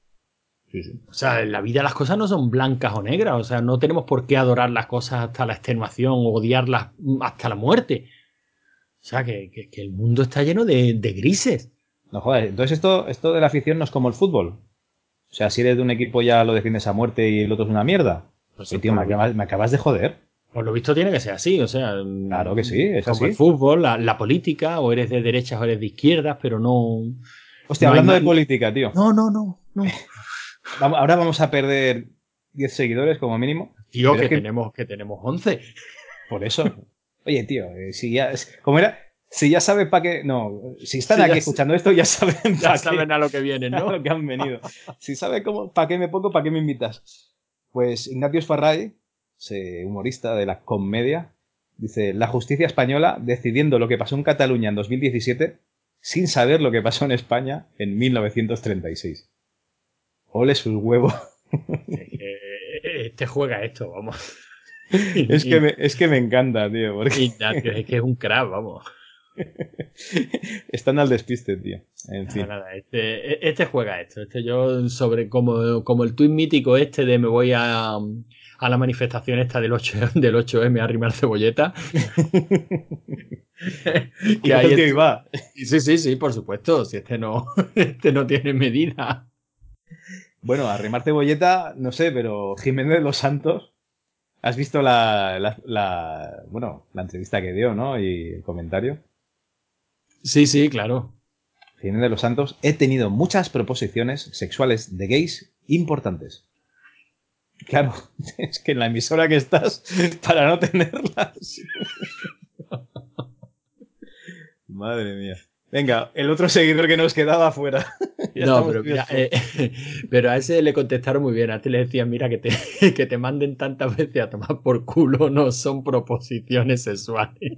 Sí, sí. O sea, en la vida las cosas no son blancas o negras. O sea, no tenemos por qué adorar las cosas hasta la extenuación o odiarlas hasta la muerte. O sea, que, que, que el mundo está lleno de, de grises. No jodas, entonces esto, esto de la afición no es como el fútbol. O sea, si eres de un equipo ya lo defiendes a muerte y el otro es una mierda. Pues, Oye, tío, por, me lo visto, acabas, me acabas de joder. por lo visto tiene que ser así. O sea, Claro que sí, es como el así. fútbol, la, la política, o eres de derechas o eres de izquierdas, pero no, Hostia, no hay hablando más. de política, tío. No, no, no, no. Vamos- ahora vamos a perder diez seguidores como mínimo. Tío, Pero que es que tenemos, que tenemos once. por eso. Oye, tío, eh, si ya. ¿Cómo era? Si ya saben para qué. No, si están Sí, aquí ya, escuchando esto, ya saben ya para qué. saben a lo que vienen, A ¿no? lo que han venido. Si saben cómo, para qué me pongo, para qué me invitas. Pues Ignatius Farray, ese humorista de la comedia, dice: la justicia española decidiendo lo que pasó en Cataluña en dos mil diecisiete sin saber lo que pasó en España en mil novecientos treinta y seis. Ole sus huevos. Es que este juega esto, vamos. Es que Y- me, es que me encanta, tío, porque Ignacio, es que es un crack, vamos. están al despiste, tío. En Nada, fin. nada, este, este juega esto. Este yo sobre como, como el tuit mítico este de me voy a, a la manifestación esta del ocho del ocho eme a arrimar cebolleta. Y Que coge ahí el tío y estoy. va. Sí, sí, sí, por supuesto. Si este no, este no tiene medida. Bueno, a remar cebolleta, no sé, pero Jiménez de los Santos, ¿has visto la, la, la- bueno, la entrevista que dio, ¿no? Y el comentario? Sí, sí, claro. Jiménez de los Santos, he tenido muchas proposiciones sexuales de gays importantes. Claro, es que en la emisora que estás, para no tenerlas. Madre mía. Venga, el otro seguidor que nos quedaba afuera. Ya No, estamos pero mira, tiesos. eh, pero a ese le contestaron muy bien. A ti le decían, mira, que te, que te manden tantas veces a tomar por culo no son proposiciones sexuales.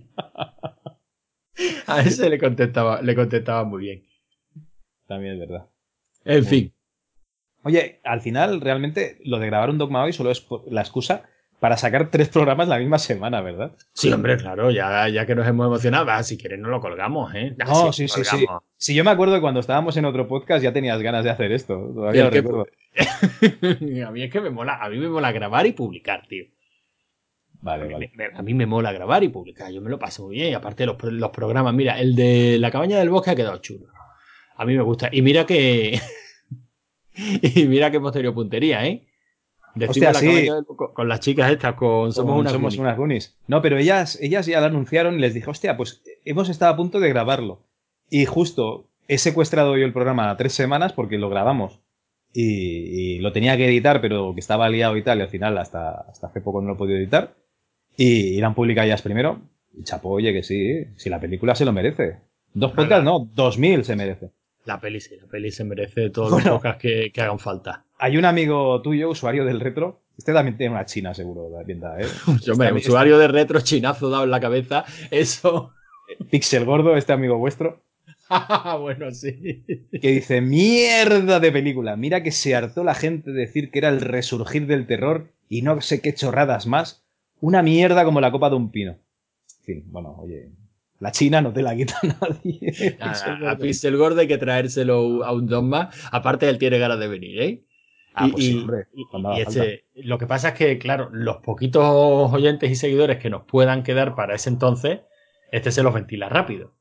A ese le contestaba, le contestaba muy bien. También es verdad. En Muy fin. bien. Oye, al final, realmente, lo de grabar un Dogma hoy solo es la excusa para sacar tres programas la misma semana, ¿verdad? Sí, hombre, claro, ya, ya que nos hemos emocionado, va, si quieres no lo colgamos, ¿eh? Ah, sí, No, lo sí, sí, sí. colgamos. Sí, yo me acuerdo que cuando estábamos en otro podcast ya tenías ganas de hacer esto. Todavía lo El que, pu- recuerdo. a mí es que me mola, a mí me mola grabar y publicar, tío. A Vale, mí, vale. me, me- a mí me mola grabar y publicar, yo me lo paso muy bien. Y aparte los, pro- los programas, mira, el de la cabaña del bosque ha quedado chulo. A mí me gusta. Y mira que. Y mira que hemos tenido puntería, ¿eh? Decimos Hostia, la sí, cabaña del con, con las chicas estas, con Somos con una Somos Guni. unas Goonies. No, pero ellas, ellas ya lo anunciaron y les dije, hostia, pues hemos estado a punto de grabarlo. Y justo he secuestrado yo el programa tres semanas porque lo grabamos. Y, y lo tenía que editar, pero que estaba liado y tal, y al final hasta, hasta hace poco no lo he podido editar. Y irán publicadas ellas primero. Y chapo, oye, que sí, si la película se lo merece. Dos Hombre, podcasts, la, no, dos mil se merece. la peli sí, la peli se merece todos los Bueno, podcasts que, que hagan falta. hay un amigo tuyo, usuario del retro. Este también tiene una china, seguro, la tienda, ¿eh? Yo, Este, hombre, ami- este usuario de retro chinazo dado en la cabeza, eso. Pixel Gordo, este amigo vuestro, Bueno, sí. que dice, mierda de película. Mira que se hartó la gente de decir que era el resurgir del terror y no sé qué chorradas más. Una mierda como la copa de un pino. En fin, bueno, oye, La China no te la quita nadie. A, a Pixel Gordo hay que traérselo a un Dogma. Aparte, él tiene ganas de venir, ¿eh? Ah, y, pues sí, y, hombre. Y, y este, lo que pasa es que, claro, los poquitos oyentes y seguidores que nos puedan quedar para ese entonces, este se los ventila rápido.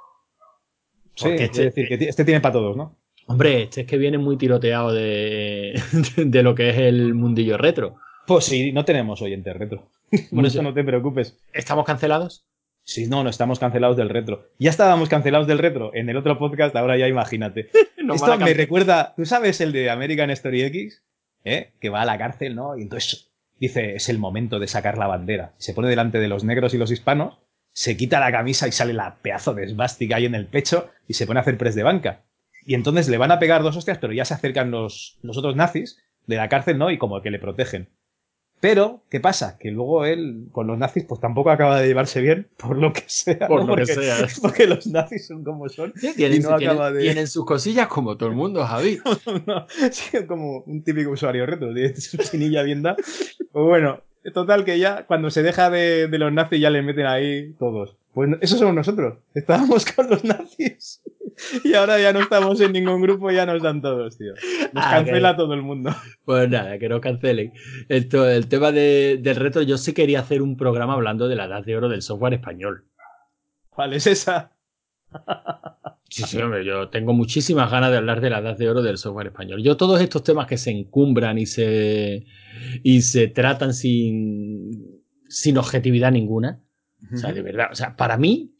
Sí, este, es decir, que este tiene para todos, ¿no? Hombre, este es que viene muy tiroteado de, de lo que es el mundillo retro. Pues sí, no tenemos oyentes retro. Por Mucho. Eso no te preocupes. ¿Estamos cancelados? Sí, no, no estamos cancelados del retro. Ya estábamos cancelados del retro en el otro podcast, ahora ya imagínate. no Esto me recuerda, ¿tú sabes el de American Story X? ¿Eh? Que va a la cárcel, ¿no? Y entonces dice, es el momento de sacar la bandera. Se pone delante de los negros y los hispanos, se quita la camisa y sale la pedazo de esvástica ahí en el pecho y se pone a hacer press de banca. Y entonces le van a pegar dos hostias, pero ya se acercan los, los otros nazis de la cárcel, ¿no? Y como que le protegen. Pero, ¿qué pasa? Que luego él, con los nazis, pues tampoco acaba de llevarse bien, por lo que sea. Por ¿no? lo porque, que sea. Porque los nazis son como son. Sí, tienen, y no tienen, acaba de... tienen sus cosillas como todo el mundo, Javi. no, sí, como un típico usuario retro, de su chinilla bien da. Pues bueno, total que ya, cuando se deja de, de los nazis, ya le meten ahí todos. Pues esos somos nosotros. Estábamos con los nazis. Y ahora ya no estamos en ningún grupo, ya nos dan todos, tío. Nos ah, cancela que... todo el mundo. Pues nada, que no cancelen. Esto, el tema de, del retro, yo sí quería hacer un programa hablando de la edad de oro del software español. ¿Cuál es esa? Sí, sí, hombre, yo tengo muchísimas ganas de hablar de la edad de oro del software español. Yo todos estos temas que se encumbran y se, y se tratan sin, sin objetividad ninguna, uh-huh. O sea, de verdad, o sea, para mí,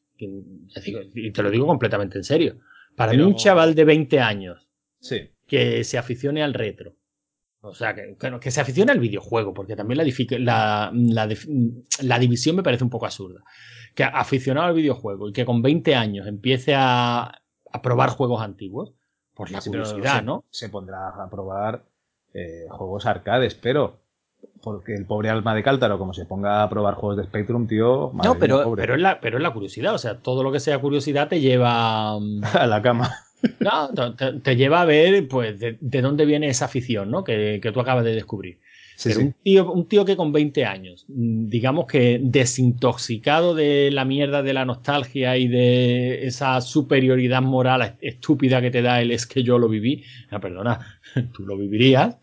y te lo digo completamente en serio, para Pero... mí un chaval de veinte años sí. que se aficione al retro, o sea, que, que se aficione al videojuego, porque también la, la, la, la división me parece un poco absurda. Que aficionado al videojuego y que con veinte años empiece a, a probar juegos antiguos, por la sí, curiosidad, se, ¿no? Se pondrá a probar eh, juegos arcades, pero porque el pobre alma de Cáltaro, como se ponga a probar juegos de Spectrum, tío... No, pero, mía, pero, es la, pero es la curiosidad, o sea, todo lo que sea curiosidad te lleva... a la cama. No, te, te lleva a ver, pues, de, de dónde viene esa afición, ¿no? Que, que tú acabas de descubrir. Sí, Pero sí. Un, tío, un tío que con veinte años, digamos que desintoxicado de la mierda de la nostalgia y de esa superioridad moral estúpida que te da el es que yo lo viví. No, perdona, tú lo vivirías.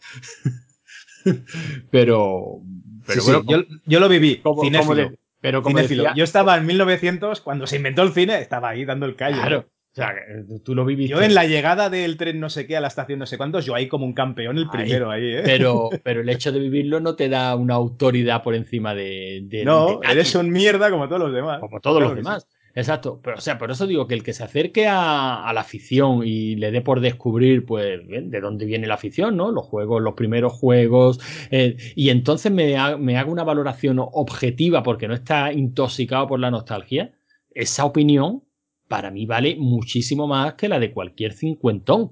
pero, pero sí, bueno, sí, yo, yo lo viví, como, cinéfilo. Como de, pero como cinéfilo. Decía, yo estaba en mil novecientos, cuando se inventó el cine, estaba ahí dando el callo. Claro. ¿eh? O sea, tú lo viviste. Yo en la llegada del tren no sé qué a la estación no sé cuántos, yo ahí como un campeón, el primero ahí, ¿eh? Pero, pero el hecho de vivirlo no te da una autoridad por encima de... de no, de eres un mierda como todos los demás. Como todos claro los demás. Sí. Exacto. Pero, o sea, por eso digo que el que se acerque a, a la afición y le dé por descubrir, pues, bien, de dónde viene la afición, ¿no? Los juegos, los primeros juegos. Eh, y entonces me, ha, me haga una valoración objetiva porque no está intoxicado por la nostalgia. Esa opinión, para mí, vale muchísimo más que la de cualquier cincuentón.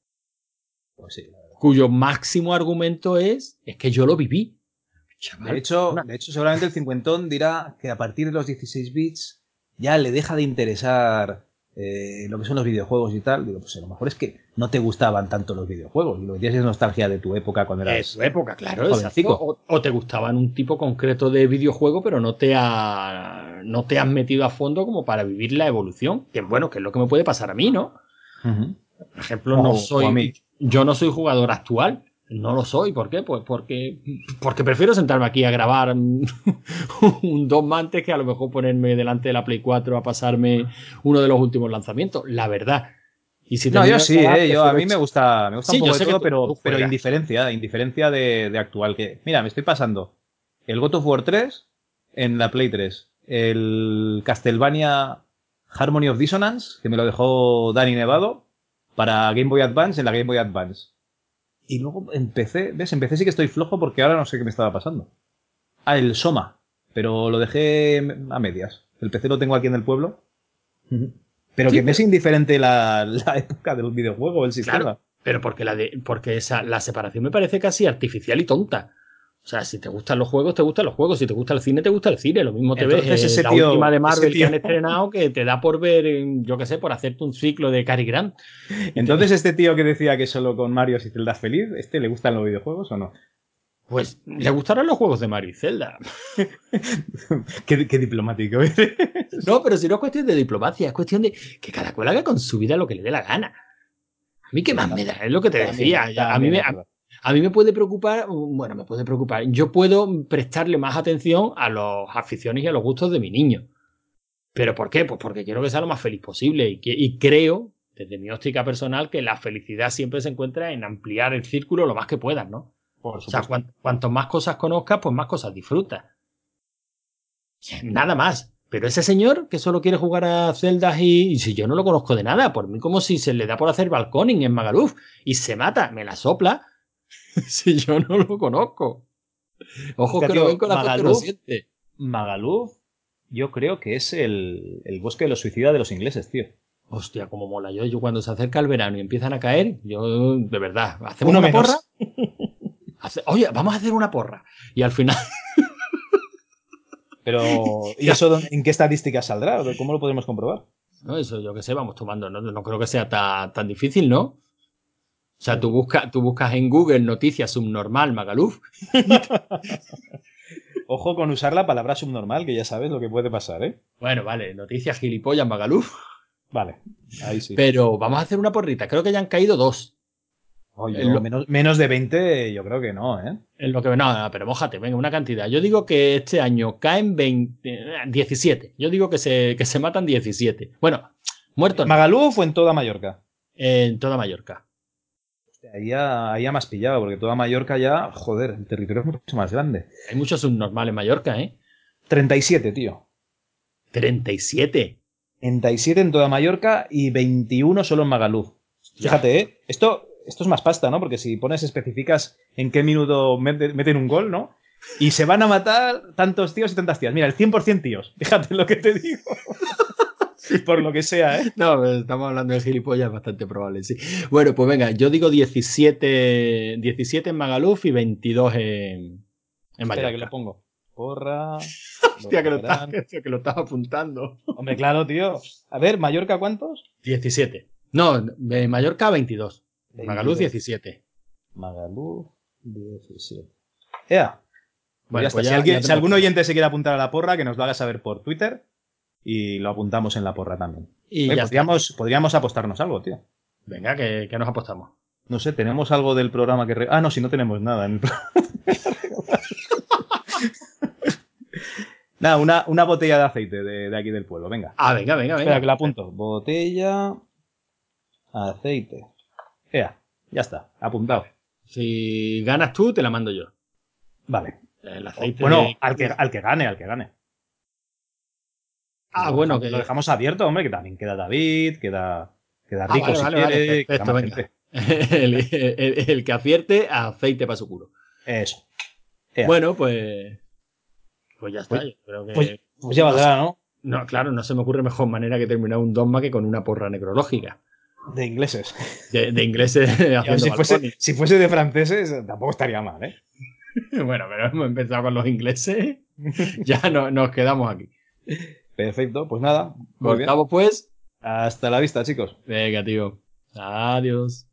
Pues sí, cuyo máximo argumento es, es que yo lo viví. Chaval, de, hecho, una... de hecho, seguramente el cincuentón dirá que a partir de los dieciséis bits ya le deja de interesar eh, lo que son los videojuegos y tal. Digo, pues a lo mejor es que no te gustaban tanto los videojuegos y lo que tienes es nostalgia de tu época cuando eras... De tu época, claro, exacto. O, o te gustaban un tipo concreto de videojuego, pero no te, ha, no te has metido a fondo como para vivir la evolución. Que bueno, que es lo que me puede pasar a mí, ¿no? Uh-huh. Por ejemplo, o, no soy... O a mí. Yo no soy jugador actual. No lo soy. ¿Por qué? Pues porque, porque prefiero sentarme aquí a grabar un, un Dogma antes que a lo mejor ponerme delante de la Play cuatro a pasarme uno de los últimos lanzamientos. La verdad. Y si no, yo sí, grabar, eh, yo, a mí me gusta, me gusta sí, un poco de todo, tú, pero, tú pero indiferencia, indiferencia de, de actual. Que, mira, me estoy pasando el God of War tres en la Play tres, el Castlevania Harmony of Dissonance, que me lo dejó Dani Nevado, para Game Boy Advance en la Game Boy Advance. Y luego empecé, ¿ves? Empecé sí que estoy flojo porque ahora no sé qué me estaba pasando. Ah, el Soma, pero lo dejé a medias. El P C lo tengo aquí en el pueblo. Pero sí, que me es indiferente la, la época del videojuego, el sistema. Claro, pero porque, la, de, porque esa, la separación me parece casi artificial y tonta. O sea, si te gustan los juegos, te gustan los juegos. Si te gusta el cine, te gusta el cine. Lo mismo te Entonces, ves ese la tío, última de Marvel tío... que han estrenado que te da por ver, yo qué sé, por hacerte un ciclo de Cary Grant. Entonces, te... este tío que decía que solo con Mario y Zelda es feliz, ¿este le gustan los videojuegos o no? Pues le gustarán los juegos de Mario y Zelda. qué, qué diplomático. No, pero si no es cuestión de diplomacia, es cuestión de que cada cual haga con su vida lo que le dé la gana. A mí qué más me da, es lo que te También, decía. Ya, a, mí me, a, a mí me puede preocupar, bueno, me puede preocupar. Yo puedo prestarle más atención a las aficiones y a los gustos de mi niño. ¿Pero por qué? Pues porque quiero que sea lo más feliz posible y, que, y creo, desde mi óptica personal, que la felicidad siempre se encuentra en ampliar el círculo lo más que puedas, ¿no? Por supuesto. O sea, cuanto, cuanto más cosas conozcas, pues más cosas disfrutas. Nada más. Pero ese señor que solo quiere jugar a Zelda y, y si yo no lo conozco de nada, por mí como si se le da por hacer balconing en Magaluf y se mata, me la sopla, si yo no lo conozco. Ojos que no ven, corazón que no siente. Magaluf, yo creo que es el, el bosque de los suicidas de los ingleses, tío. Hostia, como mola. Yo, yo cuando se acerca el verano y empiezan a caer, yo, de verdad, ¿hacemos Uno una menos. porra? Hace, oye, vamos a hacer una porra. Y al final... Pero, ¿y eso en qué estadísticas saldrá? ¿Cómo lo podemos comprobar? No, eso yo qué sé, vamos tomando. No, no creo que sea tan, tan difícil, ¿no? O sea, tú, busca, tú buscas en Google noticias subnormal Magaluf. Ojo con usar la palabra subnormal, que ya sabes lo que puede pasar, ¿eh? Bueno, vale, noticias gilipollas Magaluf. Vale, ahí sí. Pero vamos a hacer una porrita. Creo que ya han caído dos. Oye, lo... menos, menos de veinte, yo creo que no, ¿eh? En lo que no, no, pero mójate, venga, una cantidad. Yo digo que este año caen veinte, diecisiete. Yo digo que se, que se matan diecisiete. Bueno, muertos no. ¿Magaluf o en toda Mallorca? En toda Mallorca. Ahí ya, ahí ya me has pillado, porque toda Mallorca ya, joder, el territorio es mucho más grande. Hay muchos subnormales en Mallorca, ¿eh? treinta y siete, tío. ¿treinta y siete? treinta y siete en toda Mallorca y veintiuno solo en Magaluf. Fíjate, ¿eh? Esto, esto es más pasta, ¿no? Porque si pones, especificas en qué minuto meten un gol, ¿no? Y se van a matar tantos tíos y tantas tías. Mira, el cien por ciento tíos. Fíjate lo que te digo. Por lo que sea, ¿eh? No, estamos hablando de gilipollas, bastante probable, sí. Bueno, pues venga, yo digo diecisiete, diecisiete en Magaluf y veintidós en, en Mallorca. Espera, que lo pongo. Porra. Hostia, que lo, estás, que lo estás apuntando. Hombre, claro, tío. A ver, ¿Mallorca cuántos? diecisiete. No, de Mallorca veintidós. veintidós. Magaluf diecisiete. Magaluf diecisiete. Ea. Bueno, ya pues está. ya, si alguien, ya si algún oyente se quiere apuntar a la porra, que nos lo haga saber por Twitter y lo apuntamos en la porra también. Y Oye, ya podríamos, podríamos apostarnos algo, tío. Venga, que, que nos apostamos. No sé, tenemos algo del programa que... Re... Ah, no, si no tenemos nada en el programa. Nada, una, una botella de aceite de, de aquí del pueblo, venga. Ah, venga, venga, venga. Espera, que la apunto. Botella, aceite. Ea, ya está, apuntado. Si ganas tú, te la mando yo. Vale. El aceite bueno, de... al, que, al que gane, al que gane. Ah, lo bueno, dejamos, que... Lo dejamos abierto, hombre, que también queda David, queda, queda ah, Rico vale, si vale, quiere, vale, perfecto, queda venga. El, el, el que acierte, aceite para su culo. Eso. Ea. Bueno, pues... Pues ya está. Pues, yo creo que... pues, pues ya valdrá, ¿no? No, claro, no se me ocurre mejor manera que terminar un dogma que con una porra necrológica. De ingleses. De, de ingleses haciendo si, fuese, si fuese de franceses, tampoco estaría mal, ¿eh? Bueno, pero hemos empezado con los ingleses. Ya no, nos quedamos aquí. Perfecto, pues nada. Muy bien. Cortamos pues. Hasta la vista, chicos. Venga, tío. Adiós.